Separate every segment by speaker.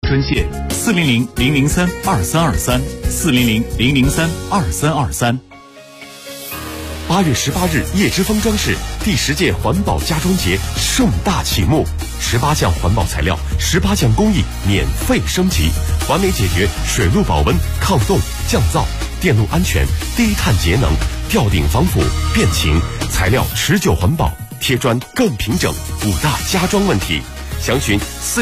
Speaker 1: 专线400-003-2323，400-003-2323。
Speaker 2: 8月18日，叶之峰装饰第10届环保家装节盛大启幕，18项环保材料，18项工艺免费升级，完美解决水路保温、抗冻、降噪、电路安全、低碳节能、吊顶防腐、变形、材料持久环保、贴砖更平整5大家装问题。详询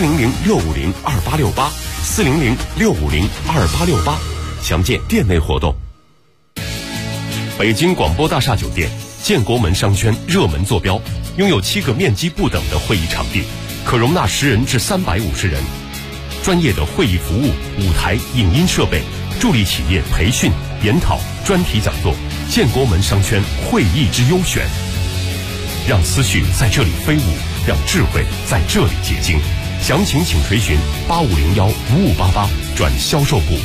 Speaker 2: 400-650-2868，400-650-2868，详见店内活动。北京广播大厦酒店建国门商圈热门坐标，拥有7个面积不等的会议场地，可容纳10人至350人，专业的会议服务、舞台、影音设备，助力企业培训、研讨、专题讲座。建国门商圈会议之优选，让思绪在这里飞舞，让智慧在这里结晶。详情请垂询8501-5588转销售部。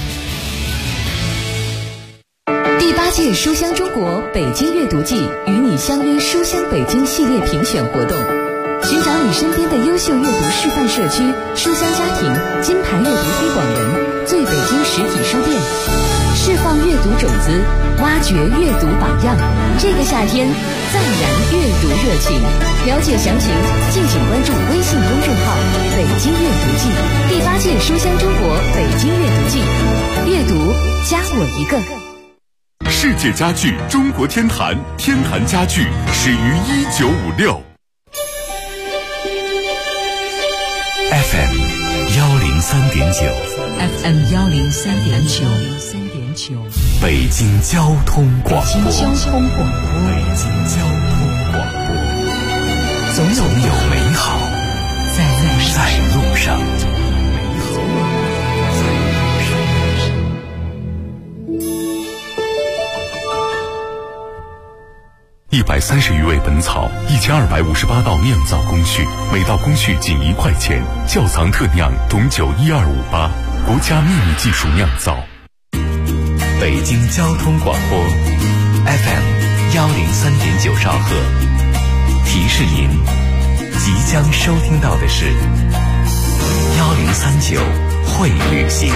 Speaker 3: 第8届书香中国北京阅读季与你相约书香北京系列评选活动，寻找你身边的优秀阅读示范社区、书香家庭、金牌阅读推广人、最北京实体书店，释放阅读种子，挖掘阅读榜样。这个夏天再燃阅读热情。了解详情，敬请关注微信公众号“北京阅读季”。第8届书香中国北京阅读季，阅读加我一个。
Speaker 4: 世界家具中国天坛，天坛家具始于1956。
Speaker 5: FM 103.9
Speaker 3: FM 103.9，
Speaker 5: 北京交通广播。
Speaker 3: 北京交通广播。
Speaker 5: 总有美好在路上。
Speaker 4: 130余味本草，1258道酿造工序，每道工序仅1块钱。窖藏特酿董酒12588，国家秘密技术酿造。
Speaker 5: 北京交通广播 FM 103.9兆赫，提示您即将收听到的是1039会旅行。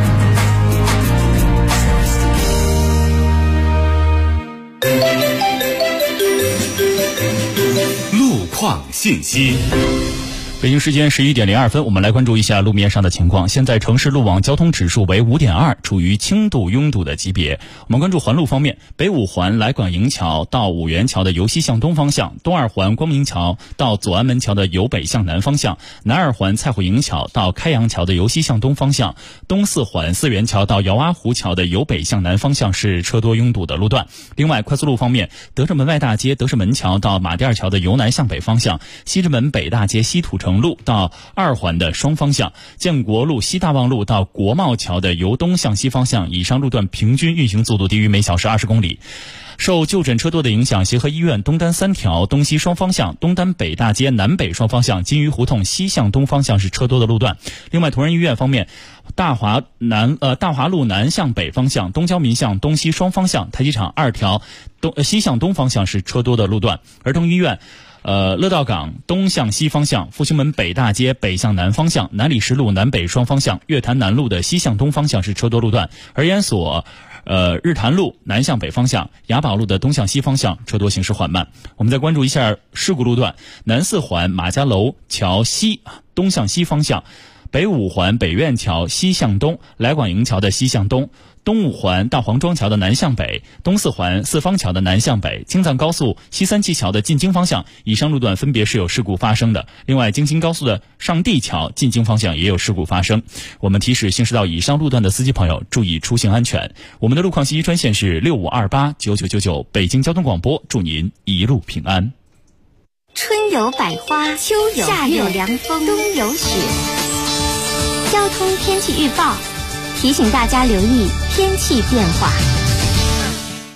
Speaker 4: 路况信息。
Speaker 6: 北京时间11点02分，我们来关注一下路面上的情况。现在城市路网交通指数为5.2，处于轻度拥堵的级别。我们关注环路方面，北5环来广营桥到五元桥的由西向东方向，东2环光明桥到左安门桥的由北向南方向，南2环蔡虎营桥到开阳桥的由西向东方向，东4环四元桥到姚洼湖桥的由北向南方向是车多拥堵的路段。另外，快速路方面，德胜门外大街德胜门桥到马甸桥的由南向北方向，西直门北大街西土城路到2环的双方向，建国路西大望路到国贸桥的由东向西方向，以上路段平均运行速度低于每小时20公里。受就诊车多的影响，协和医院东单3条东西双方向、东单北大街南北双方向、金鱼胡同西向东方向是车多的路段。另外，同仁医院方面，大华路南向北方向、东交民巷东西双方向、太极场2条西向东方向是车多的路段。儿童医院乐道港东向西方向、复兴门北大街北向南方向、南礼士路南北双方向、月坛南路的西向东方向是车多路段。而研所日坛路南向北方向、雅宝路的东向西方向车多行驶缓慢。我们再关注一下事故路段，南4环马家楼桥西东向西方向，北5环北苑桥西向东，来广营桥的西向东，东5环大黄庄桥的南向北，东4环四方桥的南向北，京藏高速西三旗桥的进京方向，以上路段分别是有事故发生的。另外，京津高速的上地桥进京方向也有事故发生。我们提示行驶到以上路段的司机朋友注意出行安全。我们的路况信息专线是65289999，北京交通广播，祝您一路平安。
Speaker 7: 春有百花，秋有夏有凉风，冬有雪。交通天气预报提醒大家留意天气变化。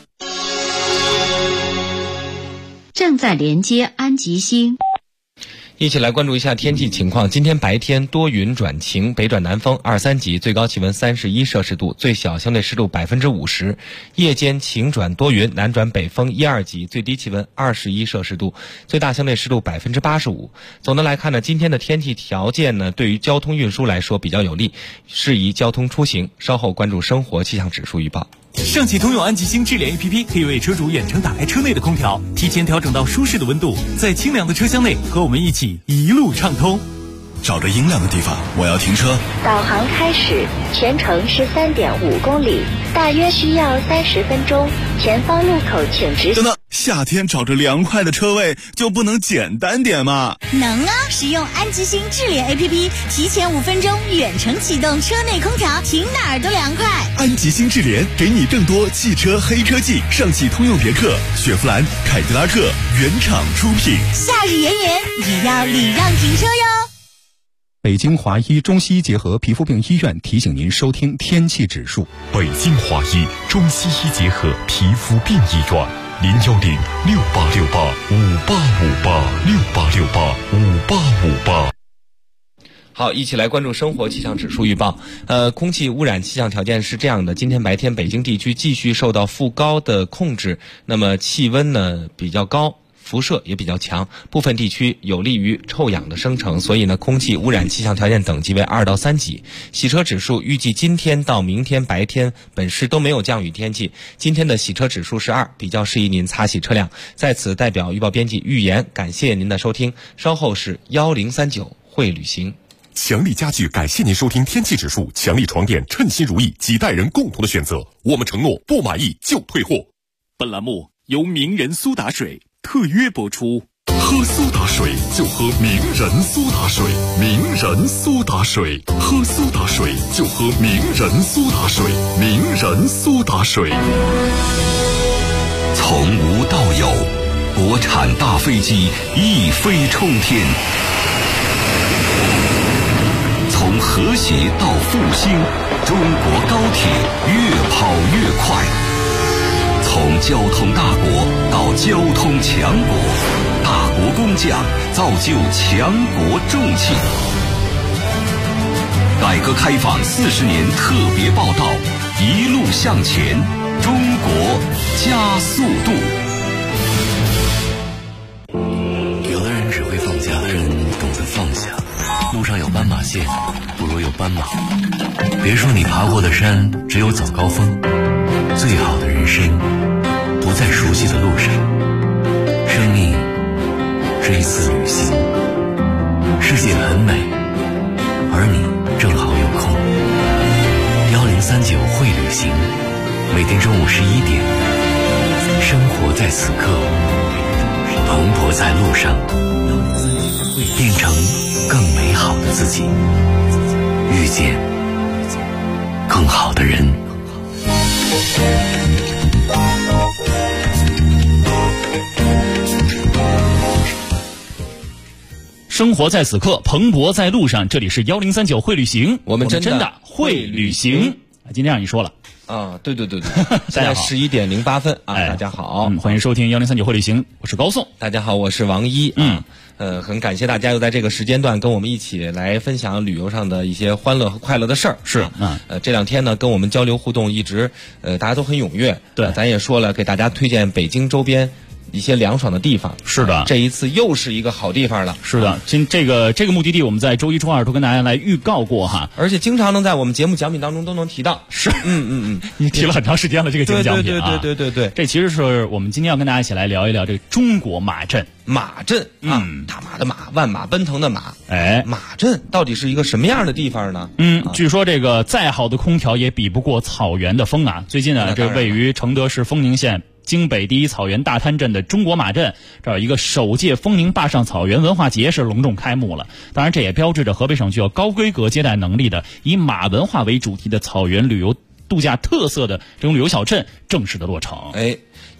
Speaker 8: 正在连接安吉星。
Speaker 1: 一起来关注一下天气情况。今天白天多云转晴，北转南风2、3级，最高气温31摄氏度，最小相对湿度50%。夜间晴转多云，南转北风1、2级，最低气温21摄氏度，最大相对湿度85%。总的来看呢，今天的天气条件呢，对于交通运输来说比较有利，适宜交通出行。稍后关注生活气象指数预报。
Speaker 8: 上汽通用安吉星智联 APP 可以为车主远程打开车内的空调，提前调整到舒适的温度，在清凉的车厢内和我们一起一路畅通。
Speaker 9: 找着阴凉的地方，我要停车。
Speaker 7: 导航开始，全程是3.5公里，大约需要30分钟。前方路口请直行。
Speaker 9: 等等，夏天找着凉快的车位就不能简单点吗？
Speaker 10: 能啊！使用安吉星智联 APP， 提前5分钟远程启动车内空调，停哪儿都凉快。
Speaker 9: 安吉星智联给你更多汽车黑科技，上汽通用别克、雪佛兰、凯迪拉克原厂出品。
Speaker 10: 夏日炎炎也要礼让停车哟。
Speaker 11: 北京华医中西医结合皮肤病医院提醒您收听天气指数。
Speaker 2: 北京华医中西医结合皮肤病医院，0106868585858，68685858。
Speaker 1: 好，一起来关注生活气象指数预报。空气污染气象条件是这样的：今天白天北京地区继续受到副高的控制，那么气温呢比较高，辐射也比较强，部分地区有利于臭氧的生成，所以呢，空气污染气象条件等级为2到3级。洗车指数预计今天到明天白天本市都没有降雨天气，今天的洗车指数是2，比较适宜您擦洗车辆。在此代表预报编辑预言，感谢您的收听。稍后是1039会旅行。
Speaker 2: 强力家具感谢您收听天气指数，强力床垫称心如意，几代人共同的选择，我们承诺不满意就退货。
Speaker 8: 本栏目由名人苏打水特约播出。
Speaker 4: 喝苏打水就喝名人苏打水，名人苏打水，喝苏打水就喝名人苏打水，名人苏打水。
Speaker 5: 从无到有，国产大飞机一飞冲天。从和谐到复兴，中国高铁越跑越快。从交通大国到交通强国，大国工匠造就强国重器。改革开放40年特别报道，一路向前，中国加速度。
Speaker 12: 有的人只会放假，有的人懂得放下。路上有斑马线，不如有斑马。别说你爬过的山只有早高峰，最好的人生不在熟悉的路上。生命是一次旅行，世界很美，而你正好有空。1039会旅行，每天中午11点，生活在此刻，蓬勃在路上，变成更美好的自己，遇见更好的人。
Speaker 6: 生活在此刻，蓬勃在路上。这里是1039会旅行，我们真的会旅行。今天让你说了
Speaker 1: 啊，对，现在11点08分啊，大家好，
Speaker 6: 欢迎收听1039会旅行，我是高颂。
Speaker 1: 大家好，我是王一。很感谢大家又在这个时间段跟我们一起来分享旅游上的一些欢乐和快乐的事儿。
Speaker 6: 是，
Speaker 1: 这2天呢跟我们交流互动一直大家都很踊跃。
Speaker 6: 对，
Speaker 1: 咱也说了，给大家推荐北京周边一些凉爽的地方。
Speaker 6: 是的，
Speaker 1: 这一次又是一个好地方了。
Speaker 6: 是的，这个目的地我们在周1、周2都跟大家来预告过哈，
Speaker 1: 而且经常能在我们节目奖品当中都能提到。
Speaker 6: 是，你提了很长时间了这个节目奖品啊。
Speaker 1: 对，
Speaker 6: 这其实是我们今天要跟大家一起来聊一聊这个中国马阵。
Speaker 1: 马阵啊，大马的马，万马奔腾的马。马阵到底是一个什么样的地方呢？
Speaker 6: 据说这个再好的空调也比不过草原的风啊。最近呢，这位于承德市丰宁县京北第一草原大滩镇的中国马阵，这儿有一个首届丰宁坝上草原文化节是隆重开幕了。当然，这也标志着河北省具有高规格接待能力的以马文化为主题的草原旅游度假特色的这种旅游小镇正式的落成。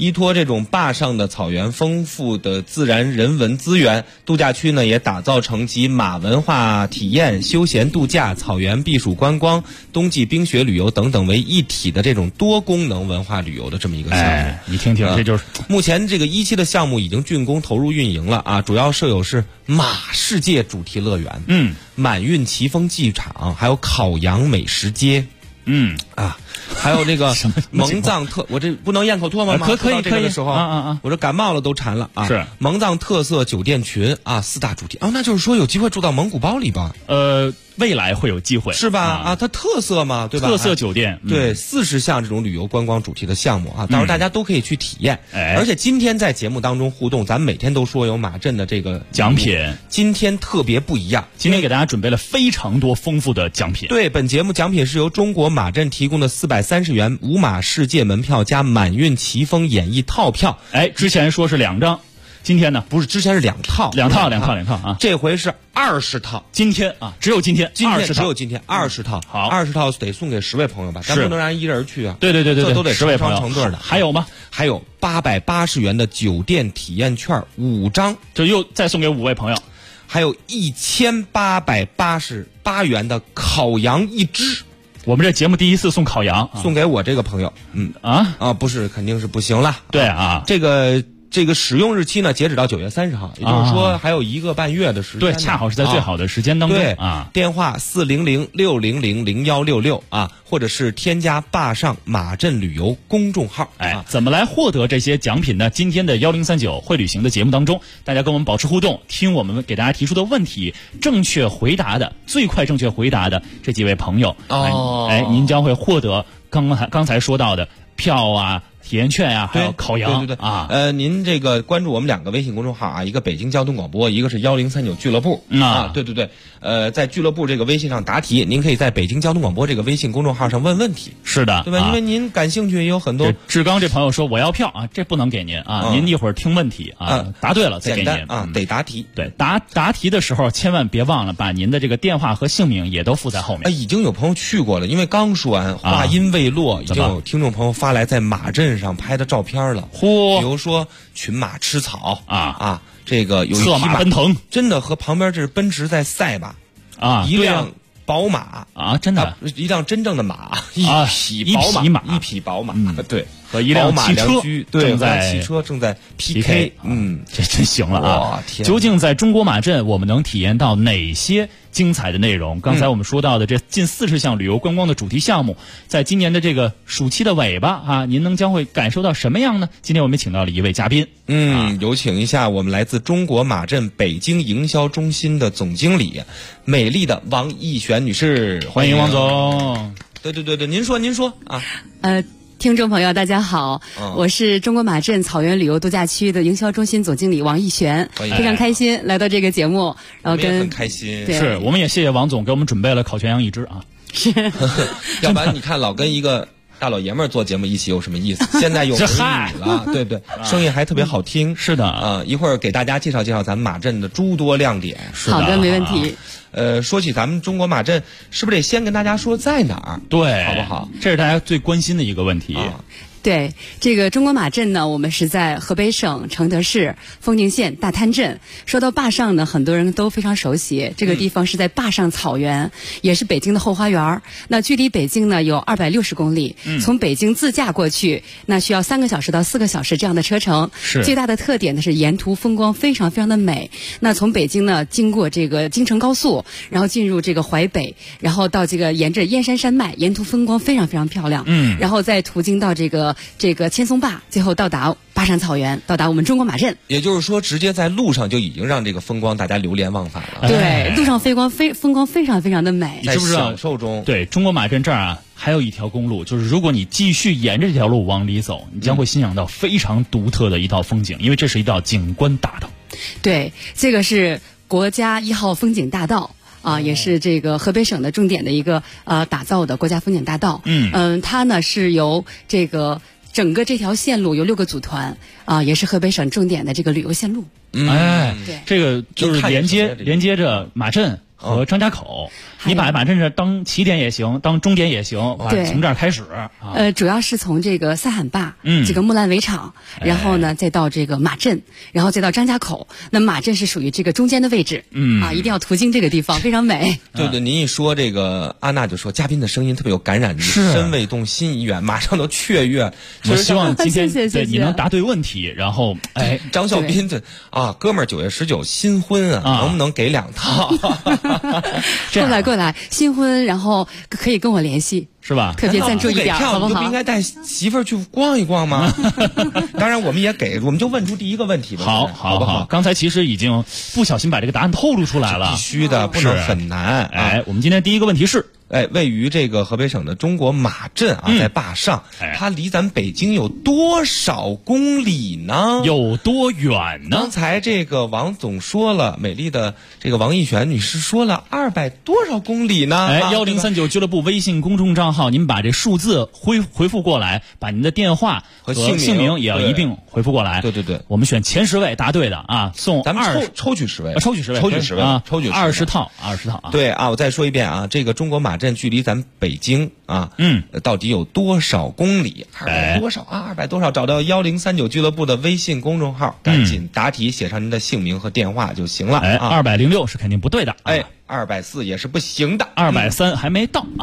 Speaker 1: 依托这种坝上的草原丰富的自然人文资源，度假区呢也打造成集马文化体验、休闲度假、草原避暑观光、冬季冰雪旅游等等为一体的这种多功能文化旅游的这么一个项目。
Speaker 6: 你听听，这就是
Speaker 1: 目前这个1期的项目已经竣工投入运营了啊，主要设有是马世界主题乐园，满运奇峰剧场，还有烤羊美食街。还有这个蒙藏特，我这不能咽口唾沫吗？
Speaker 6: 可以。
Speaker 1: 这个的时候我这感冒了都馋了啊！
Speaker 6: 是
Speaker 1: 蒙藏特色酒店群啊，4大主题那就是说有机会住到蒙古包里吧？
Speaker 6: 未来会有机会
Speaker 1: 是吧？它特色嘛，对吧？
Speaker 6: 特色酒店
Speaker 1: 对40项这种旅游观光主题的项目啊，到时候大家都可以去体验。而且今天在节目当中互动，咱们每天都说有马镇的这个
Speaker 6: 奖品，
Speaker 1: 今天特别不一样，
Speaker 6: 今天给大家准备了非常多丰富的奖品。
Speaker 1: 对，本节目奖品是由中国马镇提供的430元五马世界门票加满运奇峰演艺套票。
Speaker 6: 之前说是2张。今天呢，
Speaker 1: 不是，之前是2套
Speaker 6: 啊，
Speaker 1: 这回是20套。
Speaker 6: 今天啊，只有今天
Speaker 1: 只有
Speaker 6: 今天
Speaker 1: 20套。
Speaker 6: 好
Speaker 1: ，20套得送给10位朋友吧？咱不能让一人去啊。
Speaker 6: 对，
Speaker 1: 这都得
Speaker 6: 10位朋友
Speaker 1: 成对的。
Speaker 6: 还有吗？
Speaker 1: 还有880元的酒店体验券5张，
Speaker 6: 就又再送给5位朋友。
Speaker 1: 还有1888元的烤羊1只。
Speaker 6: 我们这节目第一次送烤羊，
Speaker 1: 送给我这个朋友。不是，肯定是不行了。
Speaker 6: 对啊，
Speaker 1: 这个使用日期呢，截止到9月30号，也就是说还有1个半月的时间。
Speaker 6: 对，恰好是在最好的时间当中。
Speaker 1: 对啊，电话400-600-0166啊，或者是添加坝上马镇旅游公众号。
Speaker 6: 怎么来获得这些奖品呢？今天的1039会旅行的节目当中，大家跟我们保持互动，听我们给大家提出的问题，最快正确回答的这几位朋友，您将会获得刚才说到的票啊。体验券呀，还有烤羊，
Speaker 1: 对您这个关注我们2个微信公众号啊，一个北京交通广播，一个是1039俱乐部对，在俱乐部这个微信上答题，您可以在北京交通广播这个微信公众号上问问题，
Speaker 6: 是的，
Speaker 1: 对吧？因为您感兴趣也有很多。
Speaker 6: 志刚这朋友说我要票啊，这不能给您啊，您一会儿听问题答对了再给您
Speaker 1: 得答题。
Speaker 6: 对，答题的时候千万别忘了把您的这个电话和姓名也都附在后面。
Speaker 1: 已经有朋友去过了，因为刚说完话音未落，已经有听众朋友发来在马镇上拍的照片了。比如说群马吃草这个有一
Speaker 6: 策马奔腾，
Speaker 1: 真的和旁边这是奔驰在赛马一辆宝马
Speaker 6: 真的
Speaker 1: 一辆真正的马，一匹宝马，对，
Speaker 6: 和一辆汽车
Speaker 1: 正在 PK，
Speaker 6: 这真行了啊！究竟在中国马镇我们能体验到哪些精彩的内容？刚才我们说到的这近40项旅游观光的主题项目，在今年的这个暑期的尾巴您将会感受到什么样呢？今天我们请到了一位嘉宾，
Speaker 1: 有请一下我们来自中国马镇北京营销中心的总经理，美丽的王艺璇女士，
Speaker 6: 欢迎王总。
Speaker 1: 对，您说啊。
Speaker 13: 听众朋友大家好，我是中国马镇草原旅游度假区的营销中心总经理王艺璇，非常开心来到这个节目，然后
Speaker 1: 很开心。
Speaker 6: 是，我们也谢谢王总给我们准备了烤全羊1只啊。
Speaker 13: 是，
Speaker 1: 要不然你看老跟一个大老爷们儿做节目一起有什么意思？现在有美女了，对不对？声音还特别好听。
Speaker 6: 是的
Speaker 1: 一会儿给大家介绍介绍咱们马镇的诸多亮点。
Speaker 13: 好的，没问题。
Speaker 1: 说起咱们中国马镇，是不是得先跟大家说在哪儿？
Speaker 6: 对，
Speaker 1: 好不好？
Speaker 6: 这是大家最关心的一个问题。
Speaker 13: 对，这个中国马镇呢，我们是在河北省承德市丰宁县大滩镇。说到坝上呢，很多人都非常熟悉，这个地方是在坝上草原，也是北京的后花园。那距离北京呢有260公里，从北京自驾过去，那需要3个小时到4个小时这样的车程。
Speaker 6: 是
Speaker 13: 最大的特点呢是沿途风光非常非常的美。那从北京呢经过这个京承高速，然后进入这个淮北，然后到这个沿着燕山山脉，沿途风光非常非常漂亮。然后再途经到这个千松坝，最后到达巴山草原，到达我们中国马镇。
Speaker 1: 也就是说，直接在路上就已经让这个风光大家流连忘返了。
Speaker 13: 对，路上风光非常非常的美，
Speaker 1: 在享受中。
Speaker 6: 对，中国马镇这儿还有一条公路，就是如果你继续沿着这条路往里走，你将会欣赏到非常独特的一道风景，因为这是一道景观大道。
Speaker 13: 对，这个是国家1号风景大道。也是这个河北省的重点的一个打造的国家风景大道。它呢是由这个整个这条线路由6个组团也是河北省重点的这个旅游线路。
Speaker 6: 对，这个就是连接着马镇和张家口。你把马镇这当起点也行，当终点也行，从这儿开始。
Speaker 13: 主要是从这个赛罕坝，这个木兰围场，然后呢再到这个马镇，然后再到张家口。那马镇是属于这个中间的位置，一定要途经这个地方，非常美。
Speaker 1: 对，您一说这个，安娜就说嘉宾的声音特别有感染力，身未动心已远，马上都雀跃。
Speaker 6: 我希望今天对你能答对问题，然后
Speaker 1: 张孝斌哥们儿9月19新婚能不能给2套？
Speaker 13: 过来，新婚，然后可以跟我联系，
Speaker 6: 是吧？
Speaker 13: 特别赞助一点，好不好？
Speaker 1: 你不应该带媳妇儿去逛一逛吗？当然，我们也给，我们就问出第一个问题吧。好不好？
Speaker 6: 刚才其实已经不小心把这个答案透露出来了，
Speaker 1: 必须的，不能很难。
Speaker 6: 我们今天第一个问题是。
Speaker 1: 位于这个河北省的中国马镇在坝上，它离咱北京有多少公里呢？
Speaker 6: 有多远呢？
Speaker 1: 刚才这个王总说了，美丽的这个王艺璇女士说了200多少公里呢
Speaker 6: ？1039俱乐部微信公众账号，您把这数字回复过来，把您的电话和姓名也要一并回复过来。
Speaker 1: 对，
Speaker 6: 我们选前10位答对的送
Speaker 1: 咱们抽取10位，
Speaker 6: 抽取10位
Speaker 1: 抽取
Speaker 6: 20套
Speaker 1: 对我再说一遍这个中国马镇距离咱北京到底有多少公里？200多少200多少？找到1039俱乐部的微信公众号，赶紧答题，写上您的姓名和电话就行了。
Speaker 6: 206是肯定不对的
Speaker 1: ，240也是不行的
Speaker 6: ，230还没到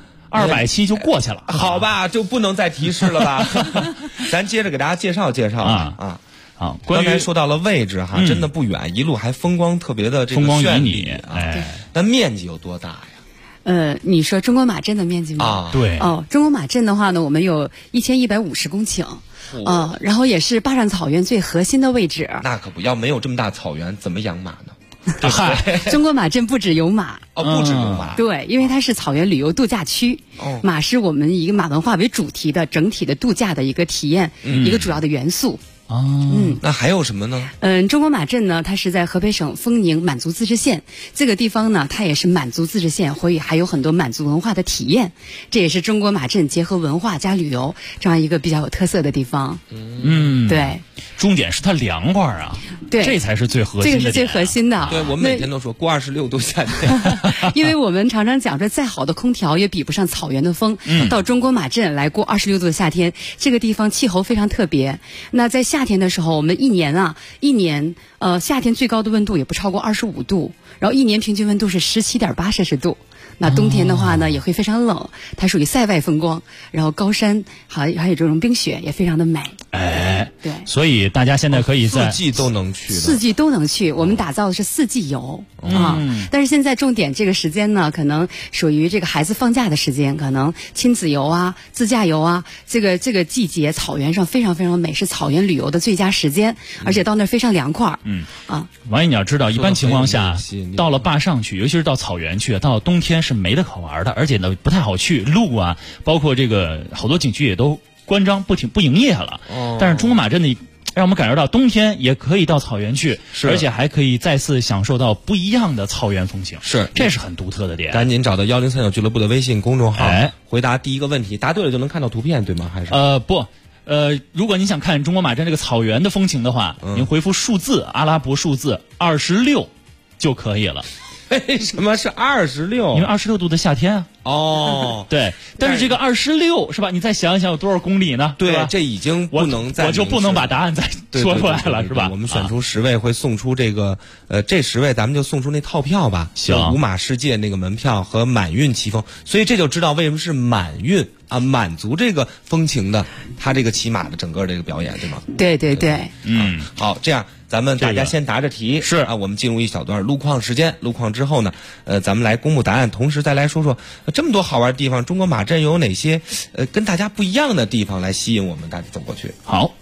Speaker 6: 270就过去了，
Speaker 1: 好吧，就不能再提示了吧？咱接着给大家介绍刚才说到了位置真的不远，一路还风光特别的这个绚丽那面积有多大呀？
Speaker 13: 你说中国马镇的面积吗？
Speaker 6: 对。
Speaker 13: 中国马镇的话呢，我们有1150公顷，然后也是坝上草原最核心的位置。
Speaker 1: 那可不要，没有这么大草原，怎么养马呢？
Speaker 13: 中国马镇不只有马
Speaker 1: 不只有马，
Speaker 13: 对，因为它是草原旅游度假区，马是我们以马文化为主题的整体的度假的一个体验，一个主要的元素。
Speaker 1: 那还有什么呢？
Speaker 13: 中国马镇呢，它是在河北省丰宁满族自治县这个地方呢，它也是满族自治县，所以还有很多满族文化的体验。这也是中国马镇结合文化加旅游这样一个比较有特色的地方。对。
Speaker 6: 重点是它凉快
Speaker 13: 对，
Speaker 6: 这才是最核心的。
Speaker 13: 这个是最核心的。
Speaker 1: 对，我们每天都说过26度夏天，
Speaker 13: 因为我们常常讲说，再好的空调也比不上草原的风。到中国马镇来过26度的夏天，这个地方气候非常特别。那在夏天的时候，我们一年夏天最高的温度也不超过25度，然后一年平均温度是17.8摄氏度。那冬天的话呢，也会非常冷，它属于塞外风光，然后高山还有这种冰雪，也非常的美。对，
Speaker 6: 所以大家现在可以在
Speaker 1: 4季都能去。
Speaker 13: 4季都能去，我们打造的是4季游但是现在重点这个时间呢，可能属于这个孩子放假的时间，可能亲子游自驾游这个季节草原上非常非常美，是草原旅游的最佳时间，而且到那儿非常凉快。
Speaker 6: 王毅，你要知道，一般情况下到了坝上去，尤其是到草原去，到冬天是没得可玩的，而且呢不太好去，路包括这个好多景区也都关张不营业了。但是中国马镇的让我们感受到冬天也可以到草原去，而且还可以再次享受到不一样的草原风情。这是很独特的点。
Speaker 1: 赶紧找到1039俱乐部的微信公众号，回答第一个问题，答对了就能看到图片，对吗？还是
Speaker 6: 不。如果您想看中国马镇这个草原的风情的话，您回复数字阿拉伯数字26就可以了。
Speaker 1: 为什么是26？
Speaker 6: 因为26度的夏天对，但是这个26是吧？你再想一想有多少公里呢？
Speaker 1: 对吧？这已经不能再
Speaker 6: 我就不能把答案再说出来了，是吧？
Speaker 1: 我们选出10位，会送出这个这10位咱们就送出那套票吧。
Speaker 6: 行，
Speaker 1: 五马世界那个门票和满运骑风，所以这就知道为什么是满运满足这个风情的，他这个骑马的整个这个表演，对吗？
Speaker 13: 对。
Speaker 1: 好，这样咱们大家先答着题，我们进入一小段路况时间。路况之后呢，咱们来公布答案，同时再来说说这么多好玩的地方，中国马镇有哪些跟大家不一样的地方来吸引我们大家走过去。
Speaker 6: 好，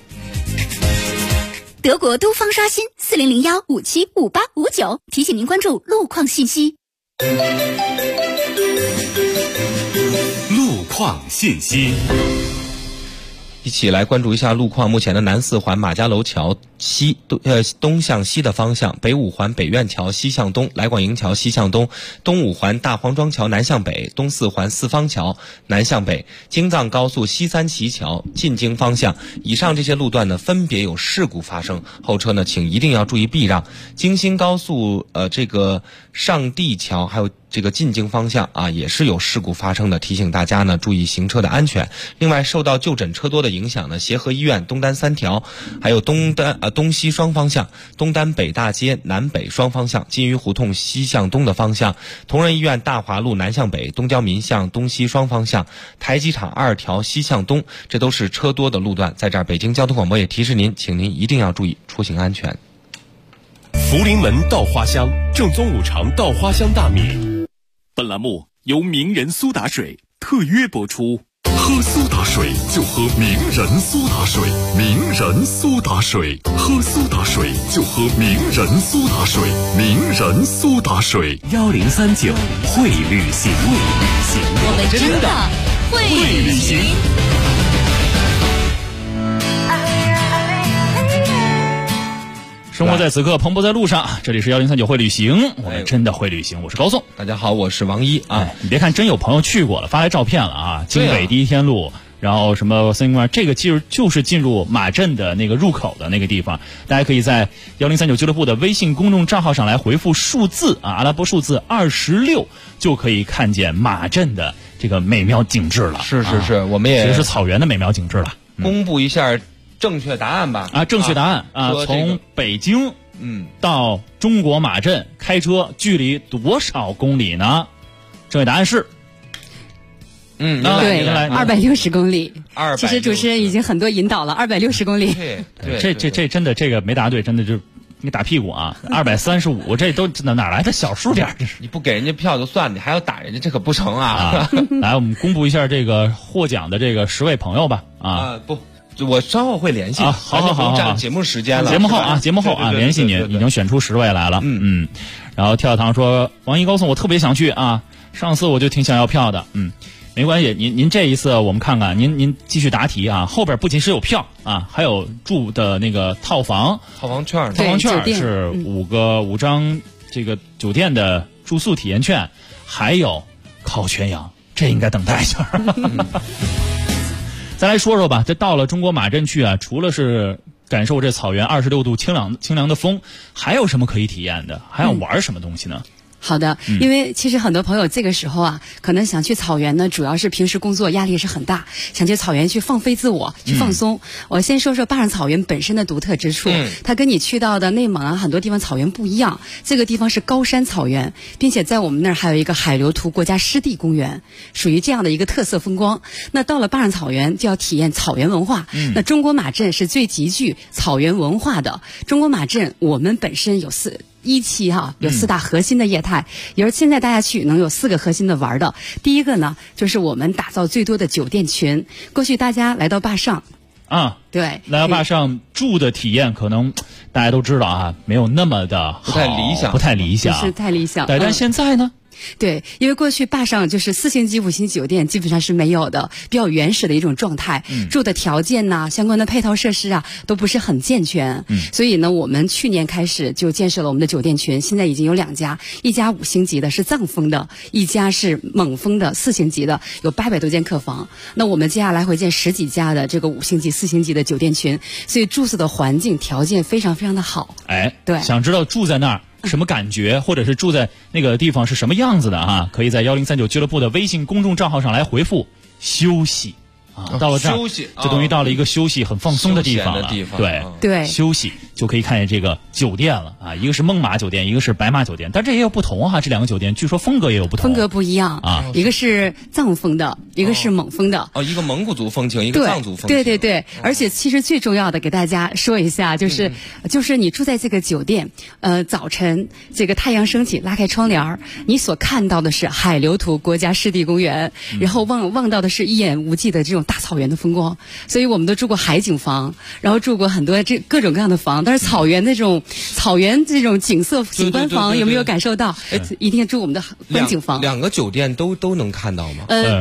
Speaker 10: 德国都方刷新4001575859，提醒您关注路况信息。
Speaker 2: 路况信息。
Speaker 1: 一起来关注一下路况。目前的南4环马家楼桥东向西的方向，北五环北苑桥西向东，来广营桥西向东，东五环大黄庄桥南向北，东四环四方桥南向北，京藏高速西三旗桥进京方向。以上这些路段呢，分别有事故发生，后车呢请一定要注意避让。京新高速这个上地桥还有这个进京方向啊，也是有事故发生的，提醒大家呢注意行车的安全。另外，受到就诊车多的影响呢，协和医院东单3条，还有东西双方向，东单北大街南北双方向，金鱼胡同西向东的方向，同仁医院大华路南向北，东郊民巷东西双方向，台机场2条西向东，这都是车多的路段。在这儿，北京交通广播也提示您，请您一定要注意出行安全。
Speaker 2: 福临门稻花香，正宗五常稻花香大米。
Speaker 8: 本栏目由名人苏打水特约播出。
Speaker 4: 喝苏打水就喝名人苏打水，名人苏打水，喝苏打水就喝名人苏打水，名人苏打水。
Speaker 12: 1039会旅行，
Speaker 10: 我们真的会旅行。
Speaker 6: 生活在此刻，蓬勃在路上。这里是1039会旅行，我们真的会旅行。我是高颂。
Speaker 1: 大家好，我是王一啊。
Speaker 6: 你别看真有朋友去过了，发来照片了啊。京北第一天路，然后什么森林公园，这个其实就是进入马镇的那个入口的那个地方。大家可以在1039俱乐部的微信公众账号上来回复数字啊，阿拉伯数字26，就可以看见马镇的这个美妙景致了。
Speaker 1: 是，我们也
Speaker 6: 其实是草原的美妙景致了。
Speaker 1: 公布一下正确答案吧。
Speaker 6: 正确答案从北京到中国马镇开车距离多少公里呢？正确答案是
Speaker 13: 对，260公里。其实主持人已经很多引导了，260公里。
Speaker 1: 对，
Speaker 6: 这真的这个没答对，真的就你打屁股啊！235，这都哪来的小数点？这是
Speaker 1: 你不给人家票就算，你还要打人家，这可不成啊！
Speaker 6: 来，我们公布一下这个获奖的这个10位朋友吧。
Speaker 1: 不。我稍后会联系
Speaker 6: 好，
Speaker 1: 占节目时间了。
Speaker 6: 节目后联系您，已经选出10位来了。然后跳跳糖说，王一高颂我特别想去啊，上次我就挺想要票的。没关系，您这一次我们看看，您继续答题啊，后边不仅是有票啊，还有住的那个套房券是5张这个酒店的住宿体验券，还有烤全羊，这应该等待一下。再来说说吧，这到了中国马镇去啊，除了是感受这草原26度清凉的风，还有什么可以体验的？还要玩什么东西呢？
Speaker 13: 好的，因为其实很多朋友这个时候啊，可能想去草原呢，主要是平时工作压力是很大，想去草原去放飞自我，去放松。我先说说坝上草原本身的独特之处，它跟你去到的内蒙啊很多地方草原不一样。这个地方是高山草原，并且在我们那儿还有一个海流图国家湿地公园，属于这样的一个特色风光。那到了坝上草原就要体验草原文化。那中国马镇是最极具草原文化的。中国马镇我们本身有有4大核心的业态，也就是现在大家去能有4个核心的玩的。第一个呢，就是我们打造最多的酒店群。过去大家来到坝上对，
Speaker 6: 来到坝上住的体验可能大家都知道啊，没有那么的好，不太理想，
Speaker 13: 不是太理想。
Speaker 6: 但现在呢？
Speaker 13: 对，因为过去坝上就是4星级、5星级酒店基本上是没有的，比较原始的一种状态，住的条件呐、相关的配套设施啊都不是很健全。所以呢，我们去年开始就建设了我们的酒店群，现在已经有2家，一家5星级的是藏风的，一家是蒙风的4星级的，有800多间客房。那我们接下来会建10几家的这个5星级、4星级的酒店群，所以住宿的环境条件非常非常的好。对，
Speaker 6: 想知道住在那儿什么感觉，或者是住在那个地方是什么样子的啊？可以在1039俱乐部的微信公众账号上来回复休息啊。到了这儿就等于到了一个休息很放松的地方了。对，休息就可以看见这个酒店了啊。一个是孟马酒店，一个是白马酒店，但这也有不同啊。这2个酒店据说风格也有不同，
Speaker 13: 风格不一样啊。一个是藏风的，一个是蒙风的。
Speaker 1: 一个蒙古族风情，一个藏族风情。
Speaker 13: 对。而且其实最重要的给大家说一下，就是你住在这个酒店，早晨这个太阳升起，拉开窗帘，你所看到的是海流图国家湿地公园，然后望到的是一眼无际的这种大草原的风光。所以我们都住过海景房，然后住过很多各种各样的房，但是草原这种景色景观房有没有感受到？一定要住我们的观景房。
Speaker 1: 2个酒店都能看到吗？
Speaker 13: 基本上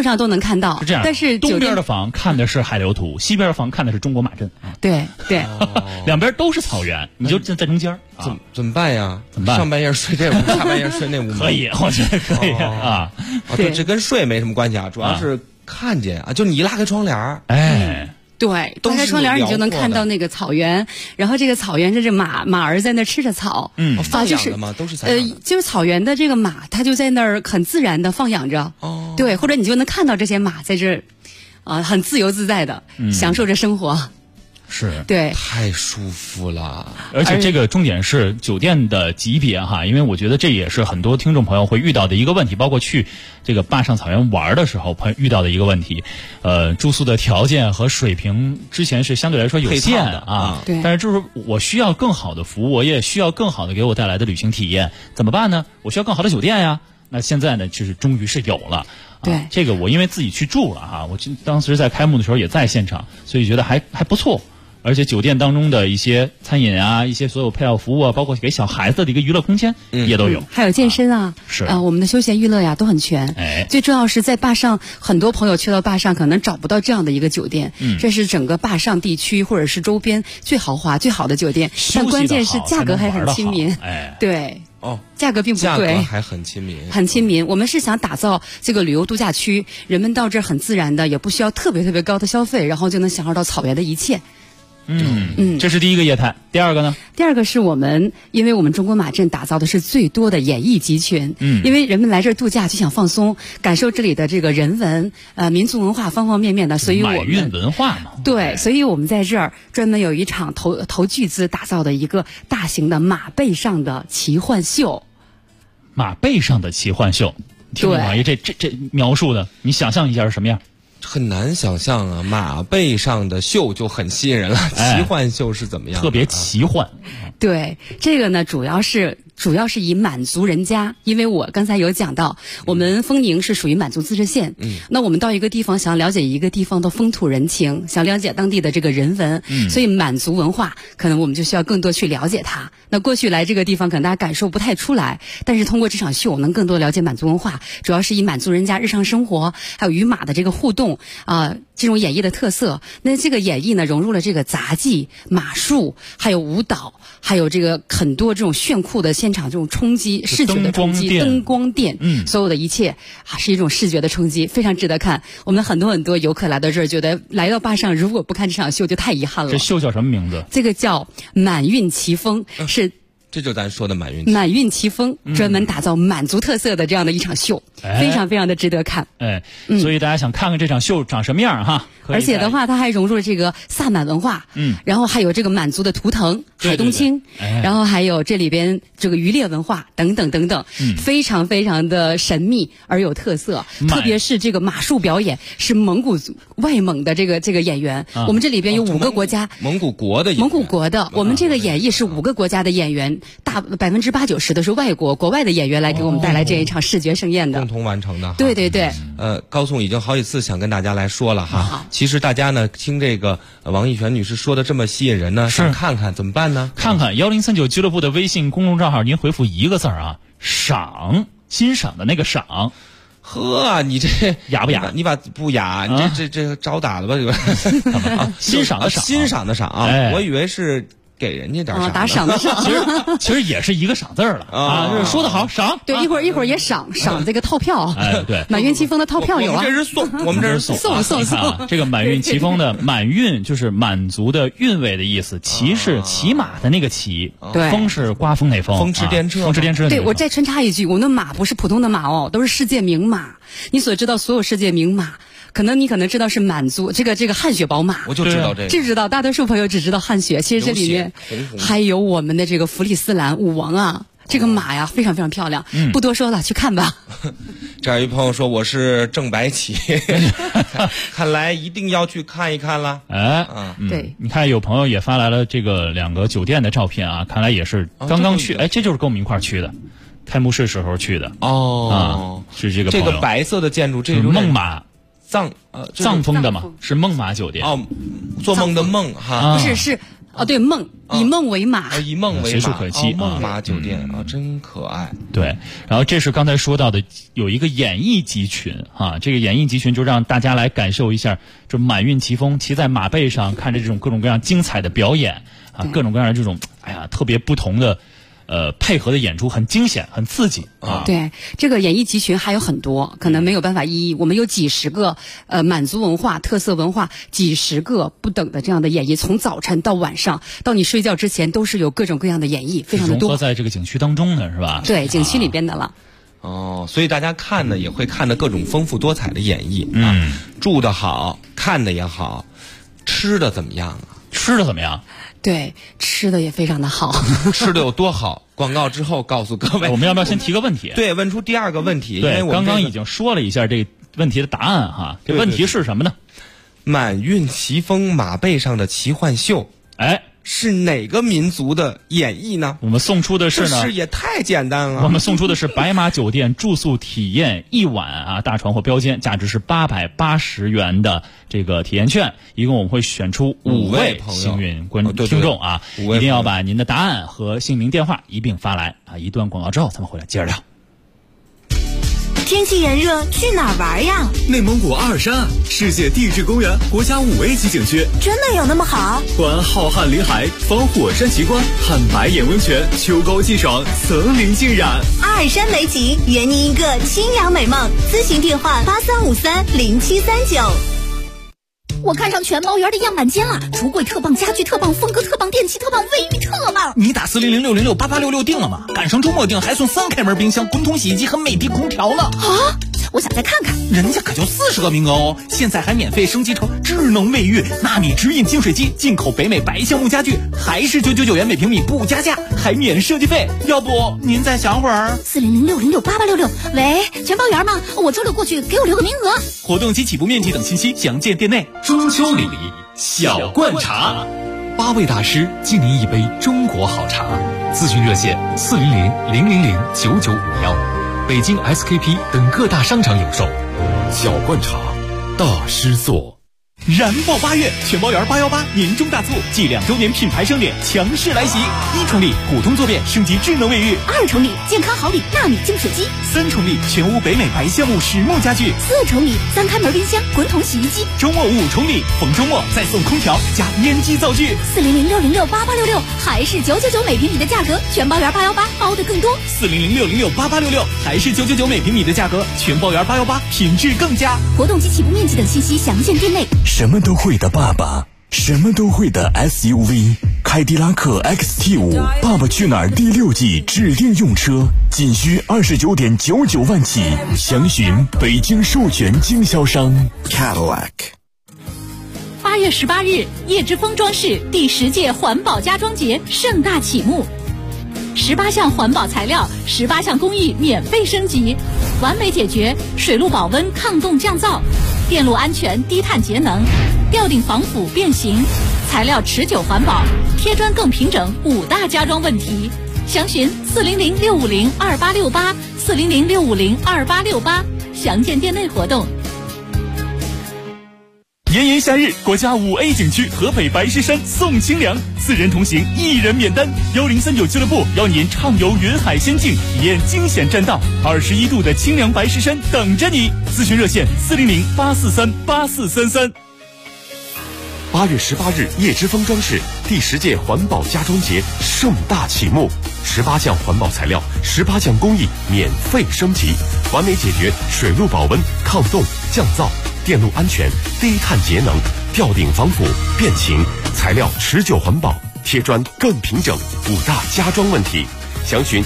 Speaker 13: 上都能看到。
Speaker 6: 是这样，
Speaker 13: 但是
Speaker 6: 东边的房看的是海流图，西边的房看的是中国马镇。
Speaker 13: 对对，
Speaker 6: 两边都是草原，你就在中间。
Speaker 1: 怎么办呀？
Speaker 6: 怎么办？
Speaker 1: 上半夜睡这屋，下半夜睡那屋。
Speaker 6: 可以，我觉得可以啊。
Speaker 1: 对，这跟睡没什么关系啊，主要是看见啊，就你一拉开窗帘，
Speaker 13: 对，拉开窗帘你就能看到那个草原，然后这个草原是这马儿在那吃着草，
Speaker 1: 放养的吗？都是
Speaker 13: 就是草原的这个马，它就在那儿很自然的放养着，对，或者你就能看到这些马在这很自由自在的享受着生活。
Speaker 6: 是，
Speaker 13: 对，
Speaker 1: 太舒服了。
Speaker 6: 而且这个重点是酒店的级别哈，因为我觉得这也是很多听众朋友会遇到的一个问题，包括去这个坝上草原玩的时候遇到的一个问题。住宿的条件和水平之前是相对来说有限的啊，
Speaker 13: 对。
Speaker 6: 但是就是我需要更好的服务，我也需要更好的给我带来的旅行体验，怎么办呢？我需要更好的酒店呀。那现在呢，就是终于是有了。
Speaker 13: 对，
Speaker 6: 这个我因为自己去住了哈，我当时在开幕的时候也在现场，所以觉得还不错。而且酒店当中的一些餐饮啊，一些所有配套服务啊，包括给小孩子的一个娱乐空间也都有，
Speaker 13: 还有健身啊，
Speaker 6: 是
Speaker 13: 我们的休闲娱乐呀都很全。最重要是在坝上，很多朋友去到坝上可能找不到这样的一个酒店，这是整个坝上地区或者是周边最豪华、最好的酒店，但关键是价格还很亲民。对。价格并不贵，
Speaker 1: 价格还很亲民，
Speaker 13: 很亲民。我们是想打造这个旅游度假区，人们到这儿很自然的，也不需要特别特别高的消费，然后就能享受到草原的一切。
Speaker 6: 这是第一个业态。第二个呢？
Speaker 13: 第二个是因为我们中国马镇打造的是最多的演艺集群，因为人们来这儿度假就想放松，感受这里的这个人文、民族文化方方面面的，所以我们
Speaker 6: 马运文化嘛，
Speaker 13: 对，所以我们在这儿专门有一场投巨资打造的一个大型的马背上的奇幻秀。
Speaker 6: 马背上的奇幻秀，听王爷这描述的，你想象一下是什么样？
Speaker 1: 很难想象啊，马背上的秀就很吸引人了。奇幻秀是怎么样？
Speaker 6: 特别奇幻。
Speaker 13: 对，这个呢，主要是以满族人家，因为我刚才有讲到，我们丰宁是属于满族自治县，那我们到一个地方想了解一个地方的风土人情，想了解当地的这个人文，所以满族文化可能我们就需要更多去了解它。那过去来这个地方可能大家感受不太出来，但是通过这场秀，我们能更多了解满族文化，主要是以满族人家日常生活还有与马的这个互动这种演绎的特色。那这个演绎呢，融入了这个杂技、马术，还有舞蹈，还有这个很多这种炫酷的现场这种冲击，视觉的冲击，灯光电，所有的一切是一种视觉的冲击，非常值得看。我们很多游客来到这儿，觉得来到坝上如果不看这场秀就太遗憾了。
Speaker 6: 这秀叫什么名字？
Speaker 13: 这个叫满运奇峰，
Speaker 1: 这就咱说的满
Speaker 13: 运奇峰，专门打造满族特色的这样的一场秀，非常非常的值得看。
Speaker 6: 所以大家想看看这场秀长什么样哈？
Speaker 13: 而且的话，它还融入了这个萨满文化，然后还有这个满族的图腾、海东青，然后还有这里边这个渔猎文化等等等等，非常非常的神秘而有特色。特别是这个马术表演是外蒙的这个演员，我们这里边有5个国家，
Speaker 1: 蒙古国的，
Speaker 13: 我们这个演绎是5个国家的演员，大80%-90%都是国外的演员来给我们带来这一场视觉盛宴的，
Speaker 1: 共同完成的。
Speaker 13: 对对对。
Speaker 1: 高颂已经好几次想跟大家来说了哈。其实大家呢听这个王艺璇女士说的这么吸引人呢，想看看怎么办呢？
Speaker 6: 看看1039俱乐部的微信公众账号，您回复一个字赏，欣赏的那个赏。
Speaker 1: 呵，你这
Speaker 6: 雅不雅？
Speaker 1: 你把不雅，你这招打了吧？这个
Speaker 6: 欣赏的赏，
Speaker 1: 欣赏的赏，我以为是给人家点赏，
Speaker 13: 打赏的赏，
Speaker 6: 其实也是一个赏字了就是说得好，赏。
Speaker 13: 对，一会儿也赏这个套票。
Speaker 6: 对，
Speaker 13: 满运奇峰的套票有啊。
Speaker 1: 我们这是送，我们这是
Speaker 13: 送。
Speaker 6: 这个满运奇峰的满运就是满族的韵味的意思，骑是骑马的那个骑，风是刮风那风，
Speaker 1: 风驰电掣，
Speaker 6: 风驰电掣。
Speaker 13: 对，我再穿插一句，我们的马不是普通的马哦，都是世界名马。你所知道所有世界名马。你可能知道是满族这个汗血宝马，
Speaker 1: 我就知道这个，
Speaker 13: 知道大多数朋友只知道汗血，其实这里面还有我们的这个弗里斯兰舞王啊，这个马呀非常非常漂亮，不多说了，去看吧。
Speaker 1: 这儿有一朋友说我是正白旗，看来一定要去看一看了。
Speaker 13: 对，
Speaker 6: 你看有朋友也发来了这个2个酒店的照片啊，看来也是刚刚去，这就是跟我们一块儿去的。开幕式时候去的是这个朋友。
Speaker 1: 这个白色的建筑，这个
Speaker 6: 孟马
Speaker 1: 藏
Speaker 6: 风的嘛，是孟马酒店
Speaker 1: 做梦的梦哈，
Speaker 13: 不是哦，对，以梦为马，
Speaker 1: 以梦为马，
Speaker 6: 随处可栖。
Speaker 1: 梦马酒店啊，真可爱。
Speaker 6: 对，然后这是刚才说到的有一个演艺集群啊，这个演艺集群就让大家来感受一下，就满运奇峰，骑在马背上，看着这种各种各样精彩的表演啊，各种各样的这种特别不同的。配合的演出很惊险，很刺激啊！
Speaker 13: 对，这个演艺集群还有很多，可能没有办法一一。我们有几十个满族文化、特色文化，几十个不等的这样的演绎，从早晨到晚上，到你睡觉之前，都是有各种各样的演绎，非常的多。
Speaker 6: 融合在这个景区当中的是吧？
Speaker 13: 对，景区里边的了。
Speaker 1: 哦，所以大家看呢，也会看的各种丰富多彩的演绎啊。住的好，看的也好，吃的怎么样啊？
Speaker 6: 吃的怎么样？
Speaker 13: 对，吃的也非常的好。
Speaker 1: 吃的有多好？广告之后告诉各位。
Speaker 6: 我们要不要先提个问题？
Speaker 1: 对，问出第二个问题。
Speaker 6: 对，刚刚已经说了一下这个问题的答案哈。这问题是什么呢？
Speaker 1: 满运奇峰马背上的奇幻秀，是哪个民族的演绎呢？
Speaker 6: 我们送出的是呢，
Speaker 1: 这事也太简单了。
Speaker 6: 我们送出的是白马酒店住宿体验一晚啊，大床或标间，价值是880元的这个体验券。一共我们会选出5位幸运听众啊，一定要把您的答案和姓名、电话一并发来啊。一段广告之后，咱们回来接着聊。
Speaker 10: 天气炎热，去哪儿玩呀？
Speaker 9: 内蒙古阿尔山，世界地质公园国家5A级景区，
Speaker 10: 真的有那么好？
Speaker 9: 观浩瀚林海，访火山奇观，看白眼温泉，秋高气爽，层林尽染。
Speaker 10: 阿尔山美景，圆您一个清凉美梦。咨询电话83530739。
Speaker 14: 我看上全包园的样板间了，橱柜特棒，家具特棒，风格特棒，电器特棒，卫浴特棒。
Speaker 8: 你打40060688866订了吗？赶上周末订还送3开门冰箱、滚筒洗衣机和美的空调呢。
Speaker 14: 啊！我想再看看，
Speaker 8: 人家可就40个名额哦！现在还免费升级成智能卫浴、纳米直饮净水机，进口北美白橡木家具，还是999元每平米不加价，还免设计费。要不您再想会儿
Speaker 14: ？40060688866。喂，全包园吗？我周六过去，给我留个名额。
Speaker 8: 活动及起步面积等信息详见店内。
Speaker 15: 中秋礼小罐茶，8位大师敬您一杯中国好茶。咨询热线40000099551，北京 SKP 等各大商场有售。
Speaker 9: 小罐茶，大师做。
Speaker 8: 燃爆8月，全包园818年终大促暨2周年品牌盛典强势来袭！1重礼普通坐便升级智能卫浴
Speaker 14: ，2重礼健康好礼纳米净水机
Speaker 8: ，3重礼全屋北美白橡木实木家具
Speaker 14: ，4重礼3开门冰箱、滚筒洗衣机。
Speaker 8: 周末5重礼，逢周末再送空调加烟机灶具。
Speaker 14: 40060688866，还是999每平米的价格，全包园818包的更多。
Speaker 8: 40060688866，还是999每平米的价格，全包园818品质更佳。
Speaker 14: 活动及起步面积等信息详见店内。
Speaker 9: 什么都会的爸爸，什么都会的 SUV， 凯迪拉克 XT5， 爸爸去哪儿第6季指定用车，仅需29.99万起，详询北京授权经销商 Cadillac。
Speaker 14: 8月18日，叶之峰装饰第10届环保家装节盛大启幕，18项环保材料，18项工艺免费升级，完美解决水路保温、抗冻降噪、电路安全、低碳节能、吊顶防腐变形、材料持久环保、贴砖更平整5大家装问题。详询400-650-2868，400-650-2868，详见店内活动。
Speaker 8: 炎炎夏日，国家5A 景区河北白石山送清凉，4人同行1人免单。1039俱乐部邀您畅游云海仙境，体验惊险栈道，21度的清凉白石山等着你。咨询热线400-843-8433。
Speaker 2: 8月18日，叶之峰装饰第10届环保家装节盛大启幕，18项环保材料，18项工艺免费升级，完美解决水路保温、抗冻、降噪、电路安全、低碳节能、吊顶防腐、变形，材料持久环保，贴砖更平整5大家装问题。详询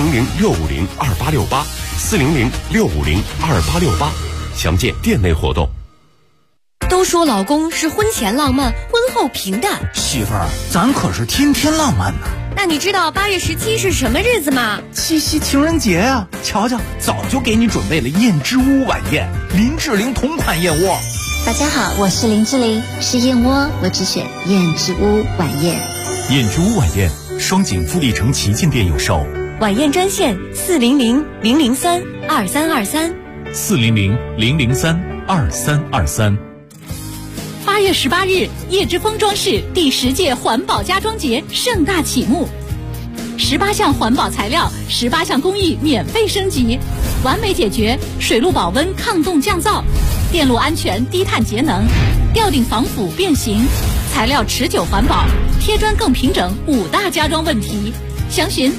Speaker 2: 400-650-2868，400-650-2868，详见店内活动。
Speaker 14: 都说老公是婚前浪漫，婚后平淡。
Speaker 8: 媳妇儿，咱可是天天浪漫呢。
Speaker 14: 那你知道8月17是什么日子吗？
Speaker 8: 七夕情人节啊！瞧瞧，早就给你准备了燕之屋晚宴，林志玲同款燕窝。
Speaker 16: 大家好，我是林志玲，是燕窝，我只选燕之屋晚宴。
Speaker 8: 燕之屋晚宴，双井富力城旗舰店有售。
Speaker 14: 晚宴专线400-003-2323，400-003-2323。8 8月18日，叶之峰装饰第10届环保家装节盛大启幕，18项环保材料，18项工艺免费升级，完美解决水路保温、抗冻降噪、电路安全、低碳节能、吊顶防腐变形、材料持久环保、贴砖更平整5大家装问题。详询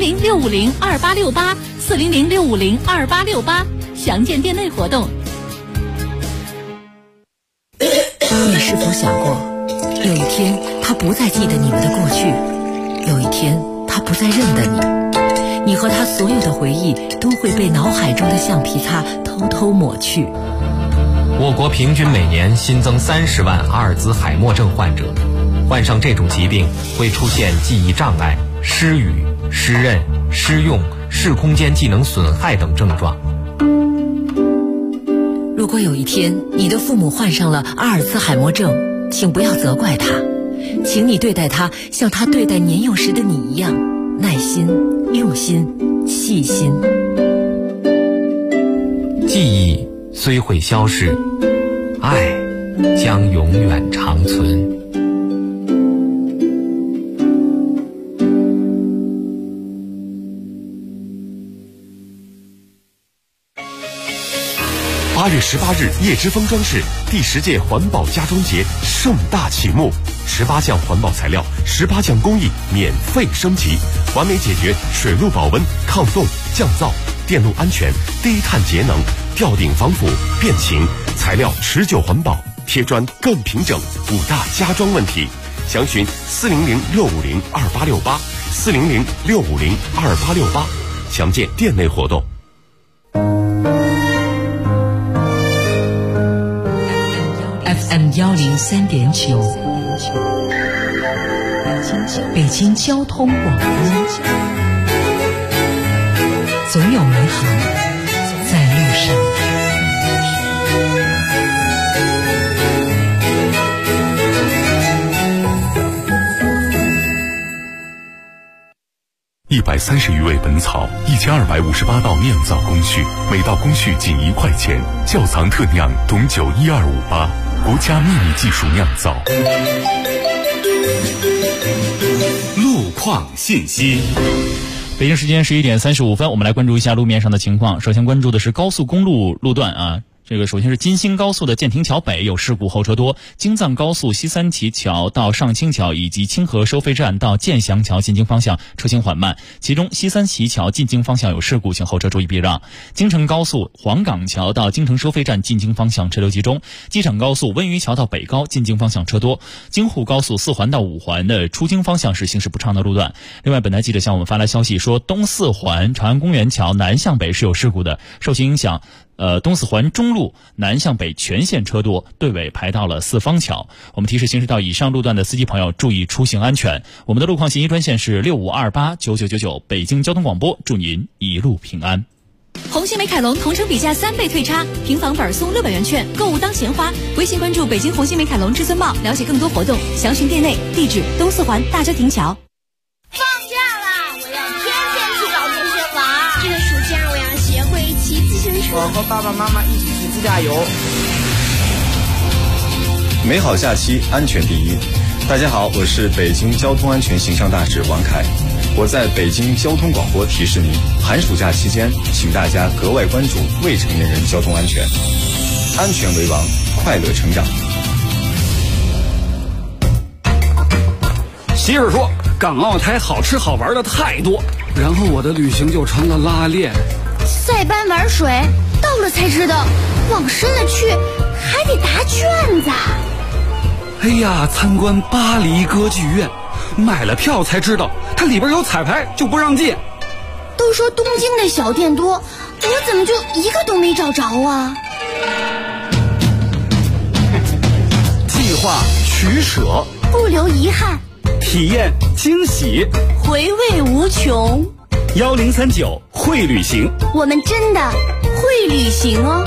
Speaker 14: 400-650-2868，400-650-2868，详见店内活动。
Speaker 3: 你是否想过，有一天他不再记得你们的过去，有一天他不再认得你，你和他所有的回忆都会被脑海中的橡皮擦偷偷抹去。
Speaker 17: 我国平均每年新增30万阿尔兹海默症患者，患上这种疾病会出现记忆障碍、失语、失认、失用、视空间技能损害等症状。
Speaker 3: 如果有一天你的父母患上了阿尔兹海默症，请不要责怪他，请你对待他像他对待年幼时的你一样，耐心、用心、细心。
Speaker 17: 记忆虽会消逝，爱将永远长存。
Speaker 2: 8月18日，叶之峰装饰第10届环保家装节盛大启幕，18项环保材料，18项工艺免费升级，完美解决水路保温、抗冻、降噪、电路安全、低碳节能、吊顶防腐变形、材料持久环保、贴砖更平整5大家装问题。详询400-650-2868，400-650-2868，详见店内活动。
Speaker 3: FM 103.9，北京交通广播，总有美好在路上。
Speaker 4: 130余味本草，1258道酿造工序，每道工序仅1块钱，窖藏特酿董酒12588，国家秘密技术酿造。
Speaker 15: 路况信息。
Speaker 6: 北京时间11点35分，我们来关注一下路面上的情况。首先关注的是高速公路路段啊。这个首先是京新高速的建亭桥北有事故，后车多；京藏高速西三旗桥到上清桥以及清河收费站到建祥桥进京方向车行缓慢，其中西三旗桥进京方向有事故，请后车注意避让。京承高速黄岗桥到京承收费站进京方向车流集中，机场高速温榆桥到北高进京方向车多，京沪高速4环到5环的出京方向是行驶不畅的路段。另外，本台记者向我们发来消息说，东4环长安公园桥南向北是有事故的，受其影响东4环中路南向北全线车多，队尾排到了四方桥。我们提示行驶到以上路段的司机朋友注意出行安全。我们的路况信息专线是65289999，北京交通广播，祝您一路平安。
Speaker 10: 红星美凯龙同城比价3倍退差，平房本送600元券，购物当闲花。微信关注北京红星美凯龙至尊茂，了解更多活动，详询店内。地址东4环大郊亭桥。
Speaker 18: 放假啦！我要天天去找同学玩。这个暑假我要学会骑自行车。
Speaker 19: 我和爸爸妈妈一起去自驾游。
Speaker 20: 美好假期，安全第一。大家好，我是北京交通安全形象大使王凯。我在北京交通广播提示您，寒暑假期间，请大家格外关注未成年人交通安全，安全为王，快乐成长。
Speaker 19: 媳妇说，港澳台好吃好玩的太多，然后我的旅行就成了拉练。
Speaker 18: 塞班玩水，到了才知道，往深了去还得答卷子。
Speaker 19: 哎呀，参观巴黎歌剧院，买了票才知道它里边有彩排，就不让进。
Speaker 18: 都说东京的小店多，我怎么就一个都没找着啊？
Speaker 19: 计划取舍，
Speaker 18: 不留遗憾，
Speaker 19: 体验惊喜，
Speaker 18: 回味无穷。
Speaker 19: 1039会旅行，
Speaker 18: 我们真的会旅行哦。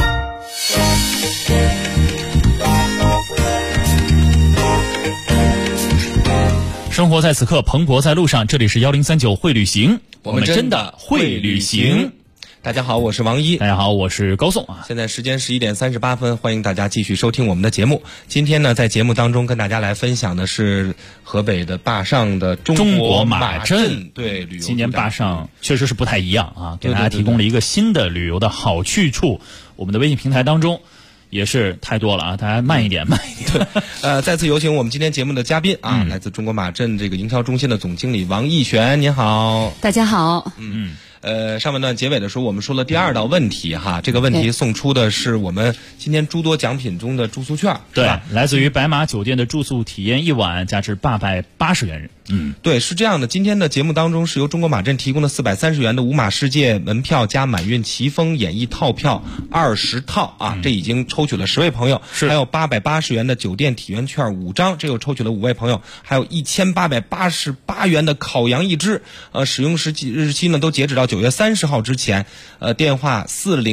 Speaker 6: 生活在此刻，蓬勃在路上。这里是1039会旅行，我们真的会旅行。
Speaker 1: 大家好，我是王一。
Speaker 6: 大家好，我是高颂啊。
Speaker 1: 现在时间11点38分，欢迎大家继续收听我们的节目。今天呢，在节目当中跟大家来分享的是河北的坝上的中国马镇对旅游。
Speaker 6: 今年坝上确实是不太一样啊，给大家提供了一个新的旅游的好去处。我们的微信平台当中也是太多了啊，大家慢一点。
Speaker 1: 再次有请我们今天节目的嘉宾啊，来自中国马镇这个营销中心的总经理王义璇，您好。
Speaker 13: 大家好。
Speaker 1: 上半段结尾的时候，我们说了第2道问题哈，这个问题送出的是我们今天诸多奖品中的住宿券，
Speaker 6: 对，来自于白马酒店的住宿体验1晚，价值880元。
Speaker 1: 对，是这样的，今天的节目当中是由中国马镇提供的430元的五马世界门票加满运奇峰演艺套票20套啊，这已经抽取了10位朋友，还有880元的酒店体验券5张，这又抽取了5位朋友，还有1888元的烤羊1只，使用日期呢都截止到9月30号之前，电话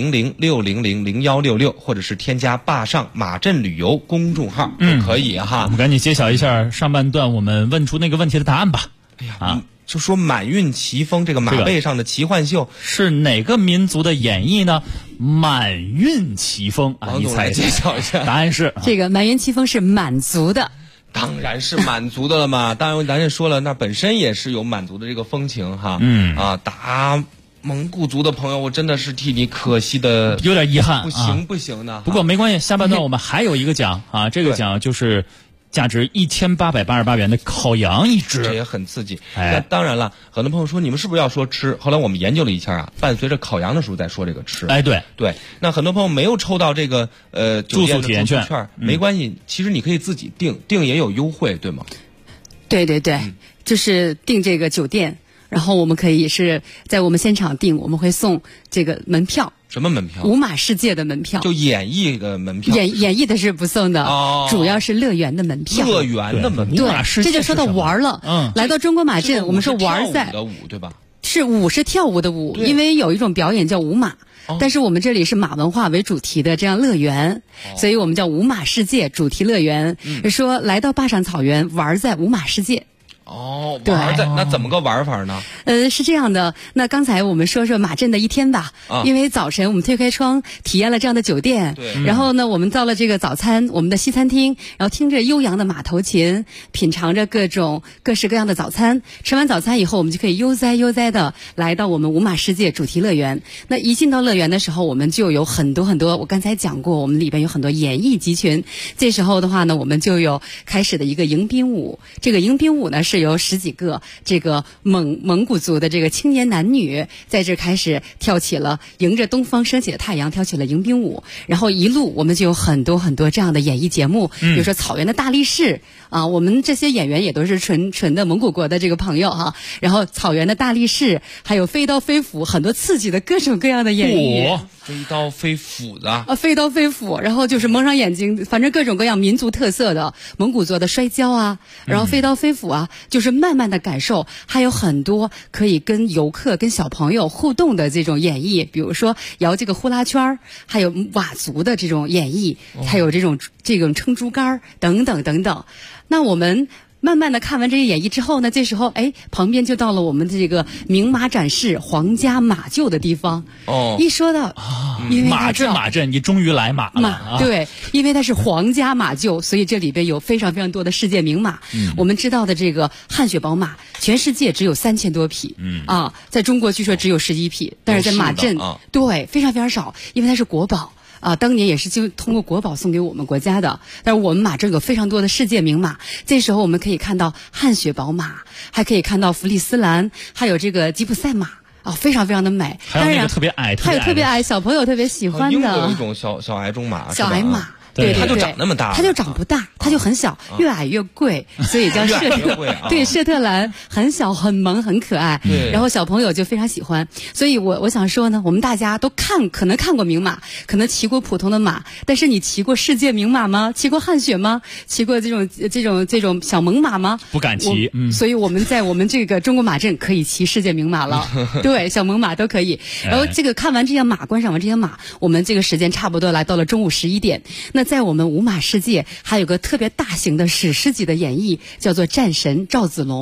Speaker 1: 400-600-0166，或者是添加坝上马镇旅游公众号都可以哈。
Speaker 6: 我们赶紧揭晓一下上半段我们问出那个问题的答案吧。
Speaker 1: 哎呀，就说满运奇峰这个马背上的奇幻秀
Speaker 6: 是哪个民族的演绎呢？满运奇峰啊，
Speaker 1: 王总来介绍一下。
Speaker 6: 答案是
Speaker 13: 这个满运奇峰是满族的。
Speaker 1: 当然是满族的了嘛，当然咱也说了，那本身也是有满族的这个风情哈。打蒙古族的朋友，我真的是替你可惜的，
Speaker 6: 有点遗憾，
Speaker 1: 不行的。
Speaker 6: 不过没关系，下半段我们还有一个奖啊，这个奖就是价值1888元的烤羊1只，
Speaker 1: 这也很刺激。那当然了，很多朋友说你们是不是要说吃？后来我们研究了一下啊，伴随着烤羊的时候再说这个吃。对，那很多朋友没有抽到这个
Speaker 6: 住宿体验券，
Speaker 1: 没关系，其实你可以自己订也有优惠，对吗？
Speaker 13: 对，就是订这个酒店。然后我们可以是在我们现场订，我们会送这个门票。
Speaker 1: 什么门票？
Speaker 13: 五马世界的门票，
Speaker 1: 就演艺的门票。
Speaker 13: 演艺的是不送的，主要是乐园的门票。
Speaker 1: 乐园的门票，
Speaker 13: 对，这就说到玩了。来到中国马镇，我们说玩在
Speaker 1: 的舞，对吧？
Speaker 13: 是舞，是跳舞的舞，因为有一种表演叫舞马。但是我们这里是马文化为主题的这样乐园，所以我们叫五马世界主题乐园。说来到坝上草原，玩在五马世界。
Speaker 1: 玩在那怎么个玩法呢？
Speaker 13: 是这样的，那刚才我们说说马镇的一天吧。因为早晨我们推开窗体验了这样的酒店，然后呢我们到了这个早餐我们的西餐厅，然后听着悠扬的马头琴，品尝着各式各样的早餐。吃完早餐以后，我们就可以悠哉的来到我们五马世界主题乐园。那一进到乐园的时候，我们就有很多我刚才讲过，我们里边有很多演艺集群。这时候的话呢，我们就有开始的一个迎宾舞。这个迎宾舞呢是由10几个这个蒙古族的这个青年男女在这开始跳起了迎着东方升起的太阳跳起了迎宾舞，然后一路我们就有很多这样的演艺节目，比如说草原的大力士啊，我们这些演员也都是纯的蒙古国的这个朋友哈，然后草原的大力士，还有飞刀飞斧，很多刺激的各种各样的演绎。
Speaker 1: 飞刀飞斧的
Speaker 13: 飞刀飞斧，然后就是蒙上眼睛，反正各种各样民族特色的蒙古族的摔跤啊，然后飞刀飞斧啊，就是慢慢的感受，还有很多可以跟游客跟小朋友互动的这种演绎，比如说摇这个呼啦圈，还有佤族的这种演绎，还有这种撑竹竿等等。那我们慢慢的看完这些演绎之后呢，这时候旁边就到了我们这个名马展示皇家马厩的地方。一说到因为
Speaker 6: 马镇，你终于来马了。
Speaker 13: 对，因为它是皇家马厩，所以这里边有非常非常多的世界名马。我们知道的这个汗血宝马，全世界只有3000多匹，在中国据说只有11匹，但是在马镇，对，非常非常少，因为它是国宝。当年也是就通过国宝送给我们国家的，但是我们马镇有非常多的世界名马，这时候我们可以看到汗血宝马，还可以看到弗利斯兰，还有这个吉普赛马非常非常的美。
Speaker 6: 还有那个特别矮，
Speaker 13: 还有特别矮，小朋友特别喜欢的。
Speaker 1: 英国有一种小矮种马，
Speaker 13: 小矮马。
Speaker 1: 对，它就长那么大，
Speaker 13: 它就长不大，它就很小，越矮越贵，所以叫舍特兰，很小很萌很可爱，然后小朋友就非常喜欢。所以我想说呢，我们大家都可能看过名马，可能骑过普通的马，但是你骑过世界名马吗？骑过汗血吗？骑过这种小猛马吗？
Speaker 6: 不敢骑。
Speaker 13: 所以我们在我们这个中国马镇可以骑世界名马了，对，小猛马都可以。然后这个看完这些马，观赏完这些马，我们这个时间差不多来到了中午11点。那在我们五马世界还有个特别大型的史诗级的演绎，叫做战神赵子龙。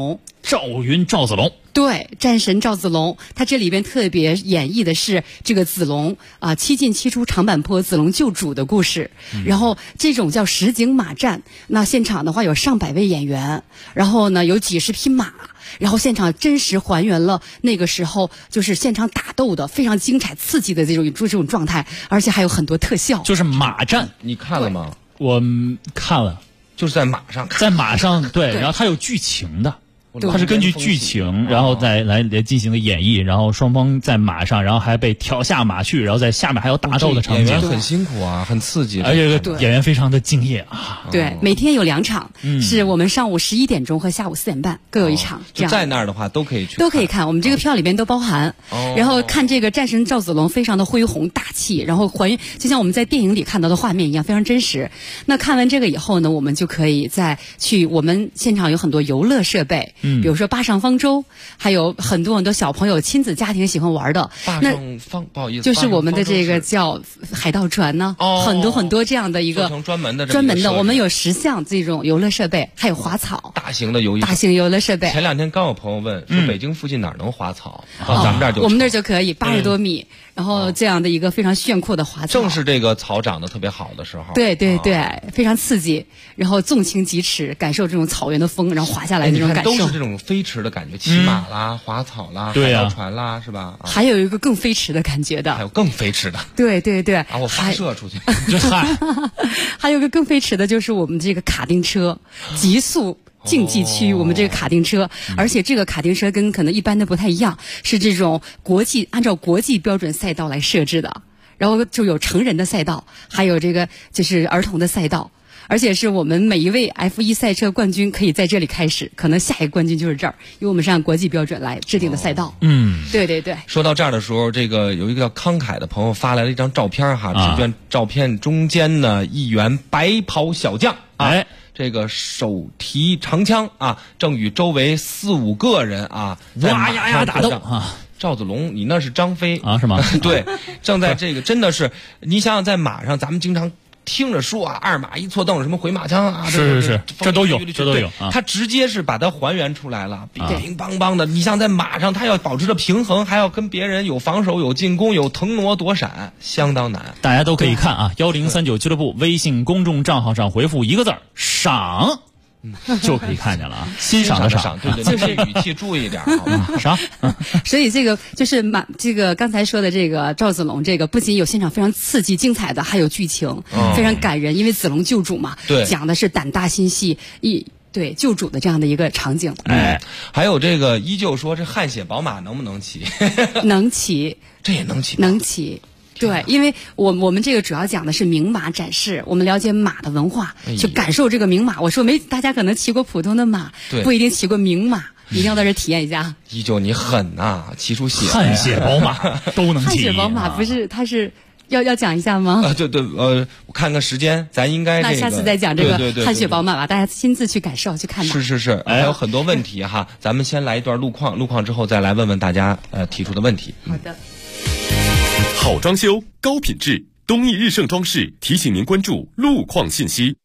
Speaker 6: 赵云赵子龙。
Speaker 13: 对，战神赵子龙，他这里边特别演绎的是这个子龙七进七出长坂坡，子龙救主的故事。然后这种叫实景马战，那现场的话有上百位演员，然后呢有几十匹马，然后现场真实还原了那个时候就是现场打斗的非常精彩刺激的这种状态，而且还有很多特效。
Speaker 6: 就是马战，
Speaker 1: 你看了吗？
Speaker 6: 我看了，
Speaker 1: 就是在马上看，
Speaker 6: 在马上对，然后它有剧情的。它是根据剧情，然后再来进行的演绎，然后双方在马上，然后还被挑下马去，然后在下面还有打斗的场景。
Speaker 1: 演员很辛苦啊，很刺激，
Speaker 6: 而且演员非常的敬业啊。
Speaker 13: 对，每天有2场，是我们上午11点钟和下午4点半各有1场。这样
Speaker 1: 在那儿的话都可以去，
Speaker 13: 都可以看，我们这个票里边都包含。然后看这个战神赵子龙非常的恢宏大气，然后还原就像我们在电影里看到的画面一样，非常真实。那看完这个以后呢，我们就可以再去我们现场有很多游乐设备，比如说坝上方舟，还有很多小朋友亲子家庭喜欢玩的。
Speaker 1: 不好意思，
Speaker 13: 就是我们的这个叫海盗船呢，很多这样的一个
Speaker 1: 专门的，
Speaker 13: 我们有10项这种游乐设备，还有滑草，
Speaker 1: 大型游
Speaker 13: 乐设备。
Speaker 1: 前2天刚有朋友问说北京附近哪儿能滑草，咱们这儿就
Speaker 13: 我们那儿就可以80多米，然后这样的一个非常炫酷的滑草，
Speaker 1: 正是这个草长得特别好的时候。
Speaker 13: 对，非常刺激，然后纵情疾驰，感受这种草原的风，然后滑下来那种感受，
Speaker 1: 都是这种飞驰的感觉，骑马啦、滑草啦、海盗船啦，是吧？
Speaker 13: 还有一个更飞驰的感觉的，
Speaker 1: 还有更飞驰的，
Speaker 13: 对，
Speaker 1: 然后发射出去，
Speaker 13: 还有个更飞驰的就是我们这个卡丁车，极速竞技区，我们这个卡丁车，而且这个卡丁车跟可能一般的不太一样，是这种按照国际标准赛道来设置的，然后就有成人的赛道，还有这个就是儿童的赛道。而且是我们每一位 F1 赛车冠军可以在这里开始，可能下一个冠军就是这儿，因为我们是按国际标准来制定的赛道。对。
Speaker 1: 说到这儿的时候，这个有一个叫慷慨的朋友发来了一张照片哈，这张照片中间呢一员白袍小将这个手提长枪正与周围4、5个人
Speaker 6: 哇呀呀打斗
Speaker 1: 赵子龙，你那是张飞
Speaker 6: 是吗？
Speaker 1: 对，正在这个真的是，你想想在马上，咱们经常听着说2马一错蹬，什么回马枪
Speaker 6: 是，这都有
Speaker 1: 他直接是把它还原出来了，乒乒乓乓的。你像在马上，他要保持着平衡，还要跟别人有防守、有进攻、有腾挪躲闪，相当难。
Speaker 6: 大家都可以看1039俱乐部微信公众账号上回复1个字“赏”。就可以看见了欣赏的赏，
Speaker 1: 对，这语气注意一点，好吗？
Speaker 6: 赏。
Speaker 13: 所以这个就是这个刚才说的这个赵子龙，这个不仅有现场非常刺激精彩的，还有剧情非常感人，因为子龙救主嘛，讲的是胆大心细对救主的这样的一个场景。
Speaker 1: 还有这个依旧说这汗血宝马能不能骑？
Speaker 13: 能骑，
Speaker 1: 这也能骑，
Speaker 13: 能骑。对，因为我们这个主要讲的是名马展示，我们了解马的文化，去感受这个名马。我说大家可能骑过普通的马，不一定骑过名马，一定要在这体验一下。
Speaker 1: 依旧你狠呐，骑出血，
Speaker 6: 汗血宝马都能骑。
Speaker 13: 汗血宝马不是，它是要讲一下吗？
Speaker 1: 对，我看看时间，咱应该
Speaker 13: 那下次再讲这个汗血宝马吧，
Speaker 1: 大
Speaker 13: 家亲自去感受去看吧。
Speaker 1: 是，还有很多问题哈，咱们先来一段路况之后再来问问大家提出的问题。
Speaker 13: 好的。
Speaker 2: 好装修，高品质，东义日盛装饰提醒您关注路况信息。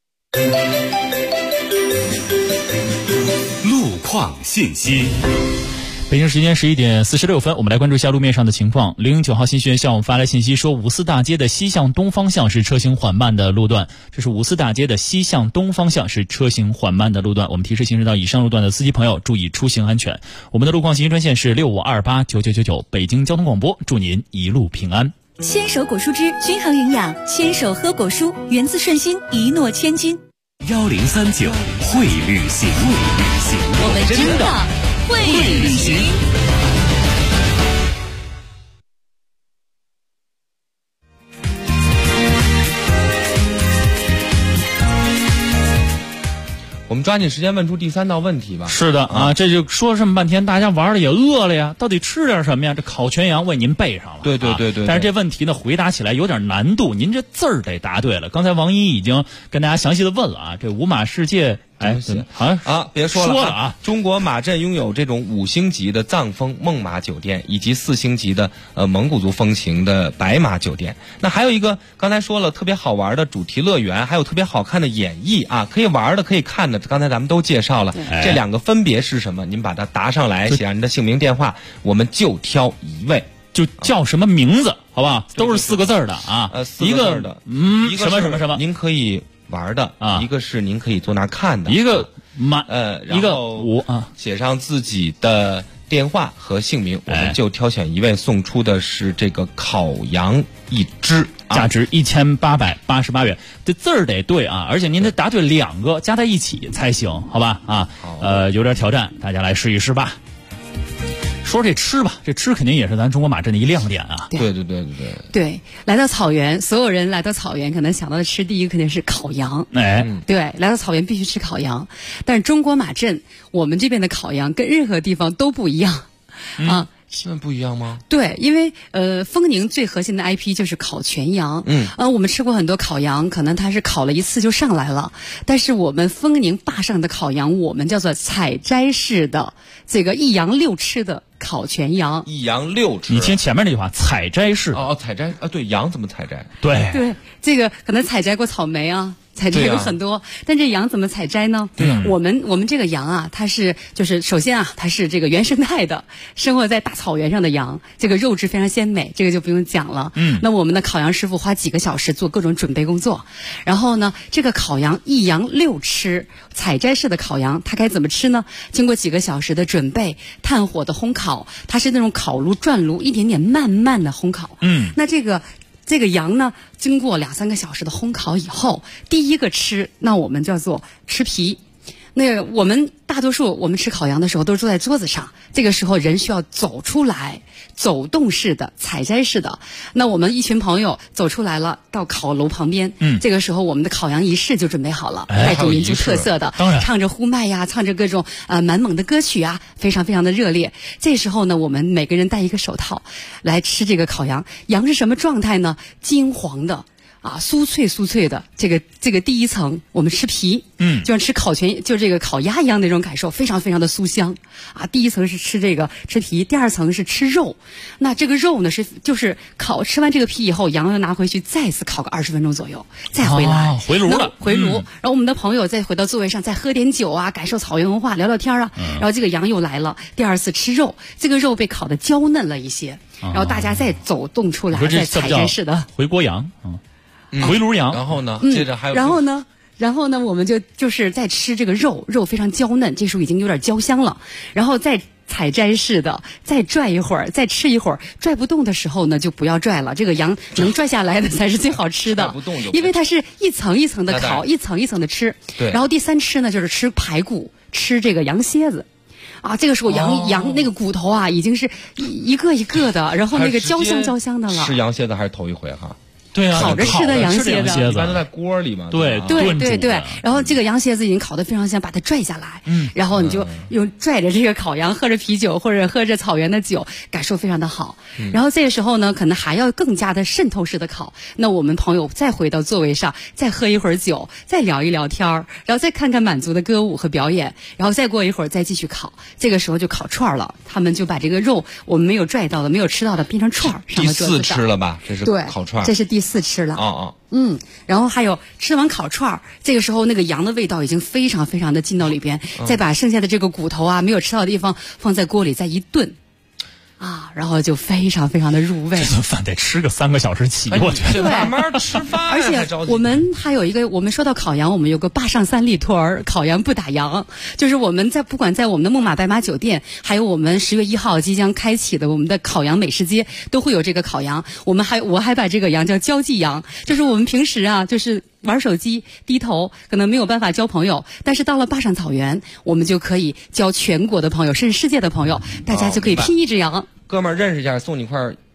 Speaker 2: 路况信息。
Speaker 6: 北京时间11点46分，我们来关注一下路面上的情况。009号新学院向我们发来信息说，五四大街的西向东方向是车行缓慢的路段。这是五四大街的西向东方向是车行缓慢的路段。我们提示行驶到以上路段的司机朋友注意出行安全。我们的路况信息专线是65289999，北京交通广播，祝您一路平安。
Speaker 10: 牵手果蔬汁均衡营养，牵手喝果蔬，源自顺心，一诺千金。
Speaker 2: 1039会旅行，
Speaker 10: 我们真的会旅行。
Speaker 1: 我们抓紧时间问出第3道问题吧。
Speaker 6: 是的这就说这么半天，大家玩的也饿了呀，到底吃点什么呀？这烤全羊为您备上了。
Speaker 1: 对。
Speaker 6: 但是这问题呢，回答起来有点难度，您这字儿得答对了。刚才王一已经跟大家详细的问了这五马世界
Speaker 1: 别说了啊！中国马镇拥有这种5星级的藏风孟马酒店，以及4星级的蒙古族风情的白马酒店。那还有一个刚才说了特别好玩的主题乐园，还有特别好看的演绎啊，可以玩的可以看的，刚才咱们都介绍了。这2个分别是什么？您把它答上来，写上您的姓名电话，我们就挑一位。
Speaker 6: 就叫什么名字，好吧？都是4个字的啊。
Speaker 1: 4个字的，
Speaker 6: 一个什么，
Speaker 1: 您可以玩的啊，一个是您可以坐那儿看的，
Speaker 6: 一个
Speaker 1: 一个
Speaker 6: 5啊，
Speaker 1: 写上自己的电话和姓名，我们就挑选一位，送出的是这个烤羊1只，
Speaker 6: 价值1888元。这字儿得对啊，而且您得答对2个加在一起才行，好吧？啊，有点挑战，大家来试一试吧。说这吃吧，这吃肯定也是咱中国马镇的一亮点啊。
Speaker 13: 对，来到草原，所有人来到草原可能想到的吃，第一个肯定是烤羊。对，来到草原必须吃烤羊。但是中国马镇，我们这边的烤羊跟任何地方都不一样啊。
Speaker 1: 那不一样吗？
Speaker 13: 对，因为丰宁最核心的 IP 就是烤全羊。我们吃过很多烤羊，可能它是烤了1次就上来了，但是我们丰宁坝上的烤羊，我们叫做采摘式的这个1羊6吃的烤全羊。
Speaker 1: 1羊6吃，
Speaker 6: 你听前面那句话，采摘式
Speaker 1: 采摘啊，对，羊怎么采摘？
Speaker 6: 对，
Speaker 13: 这个可能采摘过草莓啊。采摘有很多，但这羊怎么采摘呢？我们这个羊啊，它是就是首先啊，它是这个原生态的，生活在大草原上的羊，这个肉质非常鲜美，这个就不用讲了。那我们的烤羊师傅花几个小时做各种准备工作，然后呢，这个烤羊1羊6吃，采摘式的烤羊，它该怎么吃呢？经过几个小时的准备，炭火的烘烤，它是那种烤炉转炉，一点点慢慢的烘烤。那这个羊呢，经过2-3个小时的烘烤以后，第一个吃，那我们叫做吃皮。那我们大多数我们吃烤羊的时候都是坐在桌子上，这个时候人需要走出来，走动式的采摘式的。那我们一群朋友走出来了，到烤炉旁边，这个时候我们的烤羊仪式就准备好了，带着民族特色的，唱着呼麦呀，唱着各种满蒙的歌曲啊，非常非常的热烈。这时候呢，我们每个人戴一个手套来吃这个烤羊。羊是什么状态呢？金黄的。酥脆的，这个第一层我们吃皮，就像吃就这个烤鸭一样那种感受，非常非常的酥香啊。第一层是吃皮，第2层是吃肉。那这个肉呢就是吃完这个皮以后，羊要拿回去再次烤个20分钟左右，再回来
Speaker 6: 回炉了，
Speaker 13: 然后我们的朋友再回到座位上，再喝点酒啊，感受草原文化，聊聊天啊。然后这个羊又来了，第2次吃肉，这个肉被烤得娇嫩了一些，然后大家再走动出来，再采摘式的
Speaker 6: 回锅羊。回炉羊，
Speaker 1: 然后呢？接着还有，
Speaker 13: 然后呢？我们就是在吃这个肉非常娇嫩，这时候已经有点焦香了，然后再采摘式的，再拽一会儿，再吃一会儿，拽不动的时候呢，就不要拽了。这个羊能拽下来的才是最好吃的，因为它是一层一层的烤，一层一层的吃。
Speaker 1: 对。
Speaker 13: 然后第3吃呢，就是吃排骨，吃这个羊蝎子。这个时候羊那个骨头啊，已经是一个一个的，然后那个焦香的了。
Speaker 1: 吃羊蝎子还是头一回哈。
Speaker 6: 对啊，
Speaker 13: 烤着吃的羊蝎子，
Speaker 1: 一般都在锅里嘛。
Speaker 6: 对。
Speaker 13: 然后这个羊蝎子已经烤得非常香，把它拽下来，然后你就用拽着这个烤羊，喝着啤酒或者喝着草原的酒，感受非常的好。然后这个时候呢，可能还要更加的渗透式的烤。那我们朋友再回到座位上，再喝一会儿酒，再聊一聊天儿，然后再看看满族的歌舞和表演，然后再过一会儿再继续烤。这个时候就烤串了，他们就把这个肉我们没有拽到的、没有吃到的变成串儿上到桌子上。
Speaker 1: 第4吃了吧？这是烤串。
Speaker 13: 这是第4吃了。然后还有吃完烤串儿，这个时候那个羊的味道已经非常非常的进到里边，再把剩下的这个骨头啊没有吃到的地方放在锅里再一炖。然后就非常非常的入味。
Speaker 6: 这顿饭得吃个3个小时起，我觉
Speaker 1: 得。慢慢吃饭。
Speaker 13: 而且我们还有一个，我们说到烤羊，我们有个坝上3里屯儿烤羊不打烊，就是我们不管在我们的孟马白马酒店，还有我们10月1号即将开启的我们的烤羊美食街，都会有这个烤羊。我还把这个羊叫交际羊，就是我们平时啊，就是玩手机低头，可能没有办法交朋友，但是到了坝上草原，我们就可以交全国的朋友，甚至世界的朋友，大家就可以拼一只羊。
Speaker 1: 哥们儿认识一下，送你块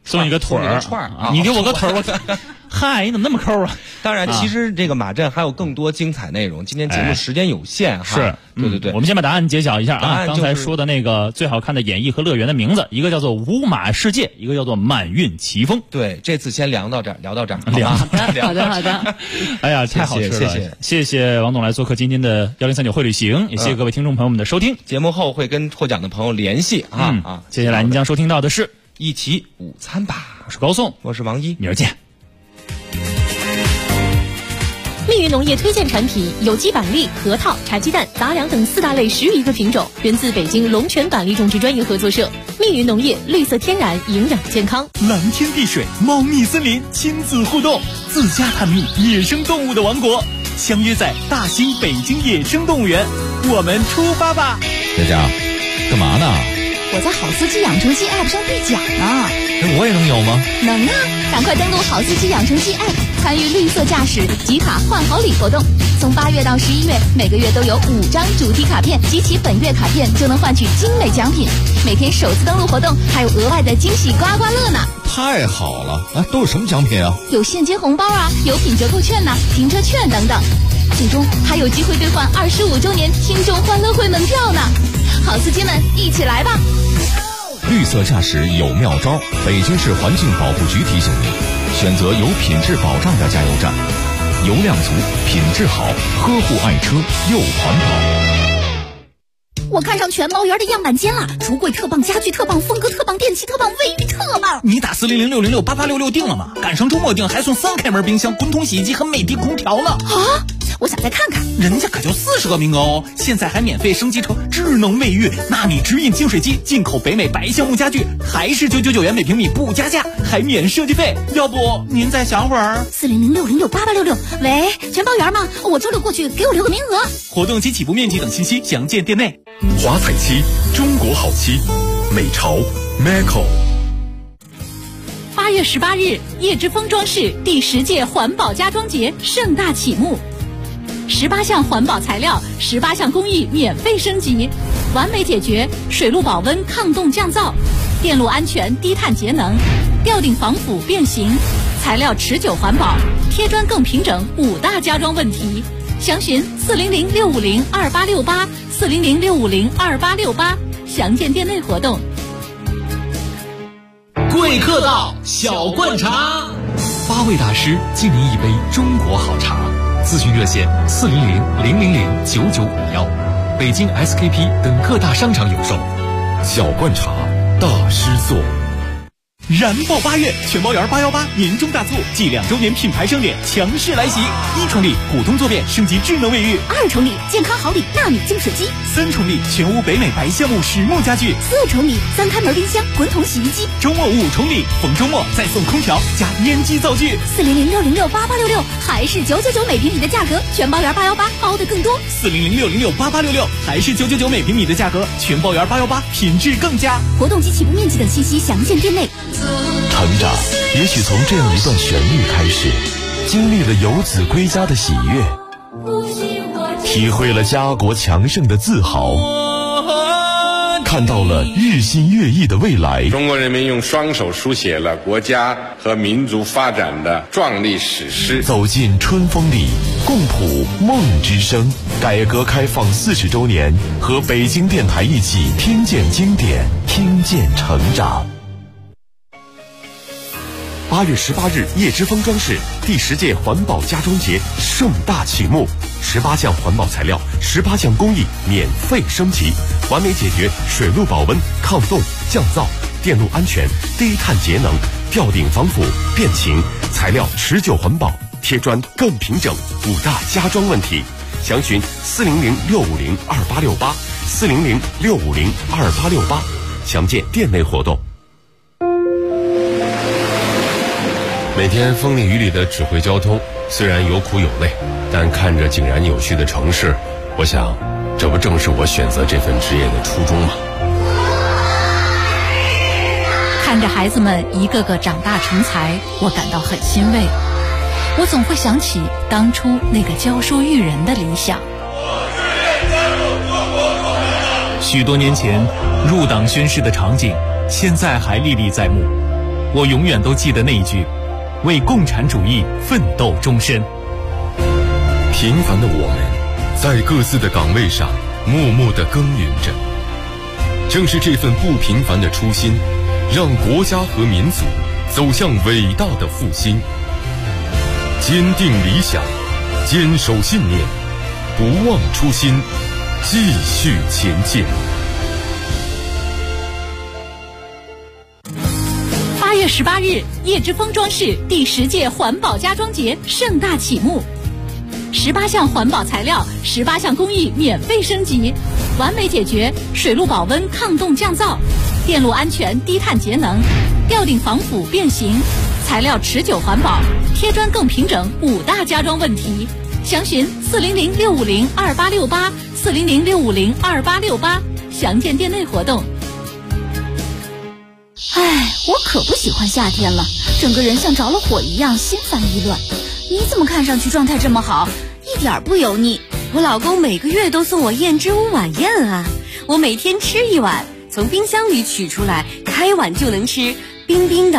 Speaker 6: 送你个腿儿
Speaker 1: 串
Speaker 6: 啊！你给我个腿儿，我嗨，你怎么那么抠啊？
Speaker 1: 当然，其实这个马震还有更多精彩内容。今天节目时间有限哈，
Speaker 6: 是，
Speaker 1: 对。
Speaker 6: 我们先把答案揭晓一下啊！
Speaker 1: 刚
Speaker 6: 才说的那个最好看的演艺和乐园的名字，一个叫做五马世界，一个叫做满运奇峰。
Speaker 1: 对，这次先聊到这儿。
Speaker 13: 好的。
Speaker 6: 哎呀，太好吃了！谢谢王总来做客今天的1039会旅行，也谢谢各位听众朋友们的收听。
Speaker 1: 节目后会跟获奖的朋友联系啊。
Speaker 6: 接下来您将收听到的是
Speaker 1: 一起午餐吧。
Speaker 6: 我是高颂，
Speaker 1: 我是王一，
Speaker 6: 明儿见。
Speaker 14: 密云农业推荐产品有机板栗、核桃、茶鸡蛋、杂粮等4大类10余个品种，源自北京龙泉板栗种植专业合作社。密云农业，绿色天然，营养健康。
Speaker 8: 蓝天碧水，猫蜜森林，亲子互动，自家探秘野生动物的王国，相约在大兴北京野生动物园，我们出发吧！
Speaker 21: 佳佳，干嘛呢？
Speaker 16: 我在好司机养成记 App 上兑奖呢。
Speaker 21: 那我也能有吗？
Speaker 16: 能啊！赶快登录好司机养成记 App， 参与绿色驾驶集卡换好礼活动。从8月到11月，每个月都有5张主题卡片，集齐本月卡片就能换取精美奖品。每天首次登录活动还有额外的惊喜刮刮乐呢！
Speaker 21: 太好了！都有什么奖品啊？
Speaker 16: 有现金红包啊，有品折扣券呐，停车券等等。最终还有机会兑换25周年听众欢乐会门票呢！好司机们，一起来吧！
Speaker 21: 绿色驾驶有妙招，北京市环境保护局提醒您：选择有品质保障的加油站，油量足，品质好，呵护爱车又环保。
Speaker 16: 我看上全猫园的样板间了，橱柜特棒，家具特棒，风格特棒，电器特棒，卫浴特棒。
Speaker 8: 你打400-606-8866定了吗？赶上周末定还送3开门冰箱、滚筒洗衣机和美的空调呢。
Speaker 16: 啊！我想再看看，
Speaker 8: 人家可就40个名额哦，现在还免费升级成智能卫浴、纳米直饮净水机、进口北美白橡木家具，还是999元每平米不加价，还免设计费。要不您再想会儿
Speaker 16: ？400-606-8866。喂，全包园吗？我周六过去，给我留个名额。
Speaker 8: 活动及起步面积等信息详见店内。
Speaker 4: 华彩漆，中国好漆，美潮 Maco。
Speaker 14: 8月18日，叶之峰装饰第10届环保家装节盛大启幕，18项环保材料，18项工艺免费升级，完美解决水路保温、抗冻降噪、电路安全、低碳节能、吊顶防腐变形、材料持久环保、贴砖更平整5大家装问题。详询400-650-2868，400-650-2868，详见店内活动。
Speaker 15: 贵客到，小灌茶，8位大师敬您一杯中国好茶。咨询热线400-000-9951，北京 SKP 等各大商场有售。
Speaker 4: 小灌茶，大师座。
Speaker 8: 燃爆8月，全包园818年终大促暨2周年品牌盛典强势来袭！1重礼股东坐便升级智能卫浴
Speaker 16: ，2重礼健康好礼纳米净水机
Speaker 8: ，3重礼全屋北美白橡木实木家具
Speaker 16: ，4重礼3开门冰箱、滚筒洗衣机。
Speaker 8: 周末5重礼，逢周末再送空调加烟机灶具。
Speaker 16: 400-606-8866，还是999每平米的价格，全包园818包的更多。
Speaker 8: 400-606-8866，还是999每平米的价格，全包园818品质更佳。
Speaker 16: 活动及起步面积等信息详见店内。
Speaker 9: 成长也许从这样一段旋律开始，经历了游子归家的喜悦，体会了家国强盛的自豪，看到了日新月异的未来。
Speaker 22: 中国人民用双手书写了国家和民族发展的壮丽史诗。
Speaker 9: 走进春风里，共谱梦之声。改革开放40周年，和北京电台一起听见经典，听见成长。8月18日，叶之峰装饰第10届环保家装节盛大启幕，18项环保材料，18项工艺免费升级，完美解决水路保温、抗冻降噪、电路安全、低碳节能、吊顶防腐变形、材料持久环保、贴砖更平整5大家装问题。详询400-650-2868，400-650-2868，详见店内活动。
Speaker 2: 每天风里雨里的指挥交通，虽然有苦有累，但看着井然有序的城市，我想，这不正是我选择这份职业的初衷吗？
Speaker 14: 看着孩子们一个个长大成才，我感到很欣慰。我总会想起当初那个教书育人的理想。
Speaker 8: 许多年前入党宣誓的场景，现在还历历在目。 我永远都记得那一句：为共产主义奋斗终身。
Speaker 2: 平凡的我们，在各自的岗位上默默地耕耘着。正是这份不平凡的初心，让国家和民族走向伟大的复兴。坚定理想，坚守信念，不忘初心，继续前进。
Speaker 14: 8月18日，叶之峰装饰第10届环保家装节盛大启幕。18项环保材料，18项工艺免费升级，完美解决水路保温、抗冻降噪、电路安全、低碳节能、吊顶防腐变形、材料持久环保、贴砖更平整5大家装问题。详询400-650-2868，400-650-2868，详见店内活动。
Speaker 16: 唉，我可不喜欢夏天了，整个人像着了火一样，心烦意乱。你怎么看上去状态这么好，一点不油腻？
Speaker 7: 我老公每个月都送我燕之屋晚宴啊，我每天吃一碗，从冰箱里取出来，开碗就能吃，冰冰的。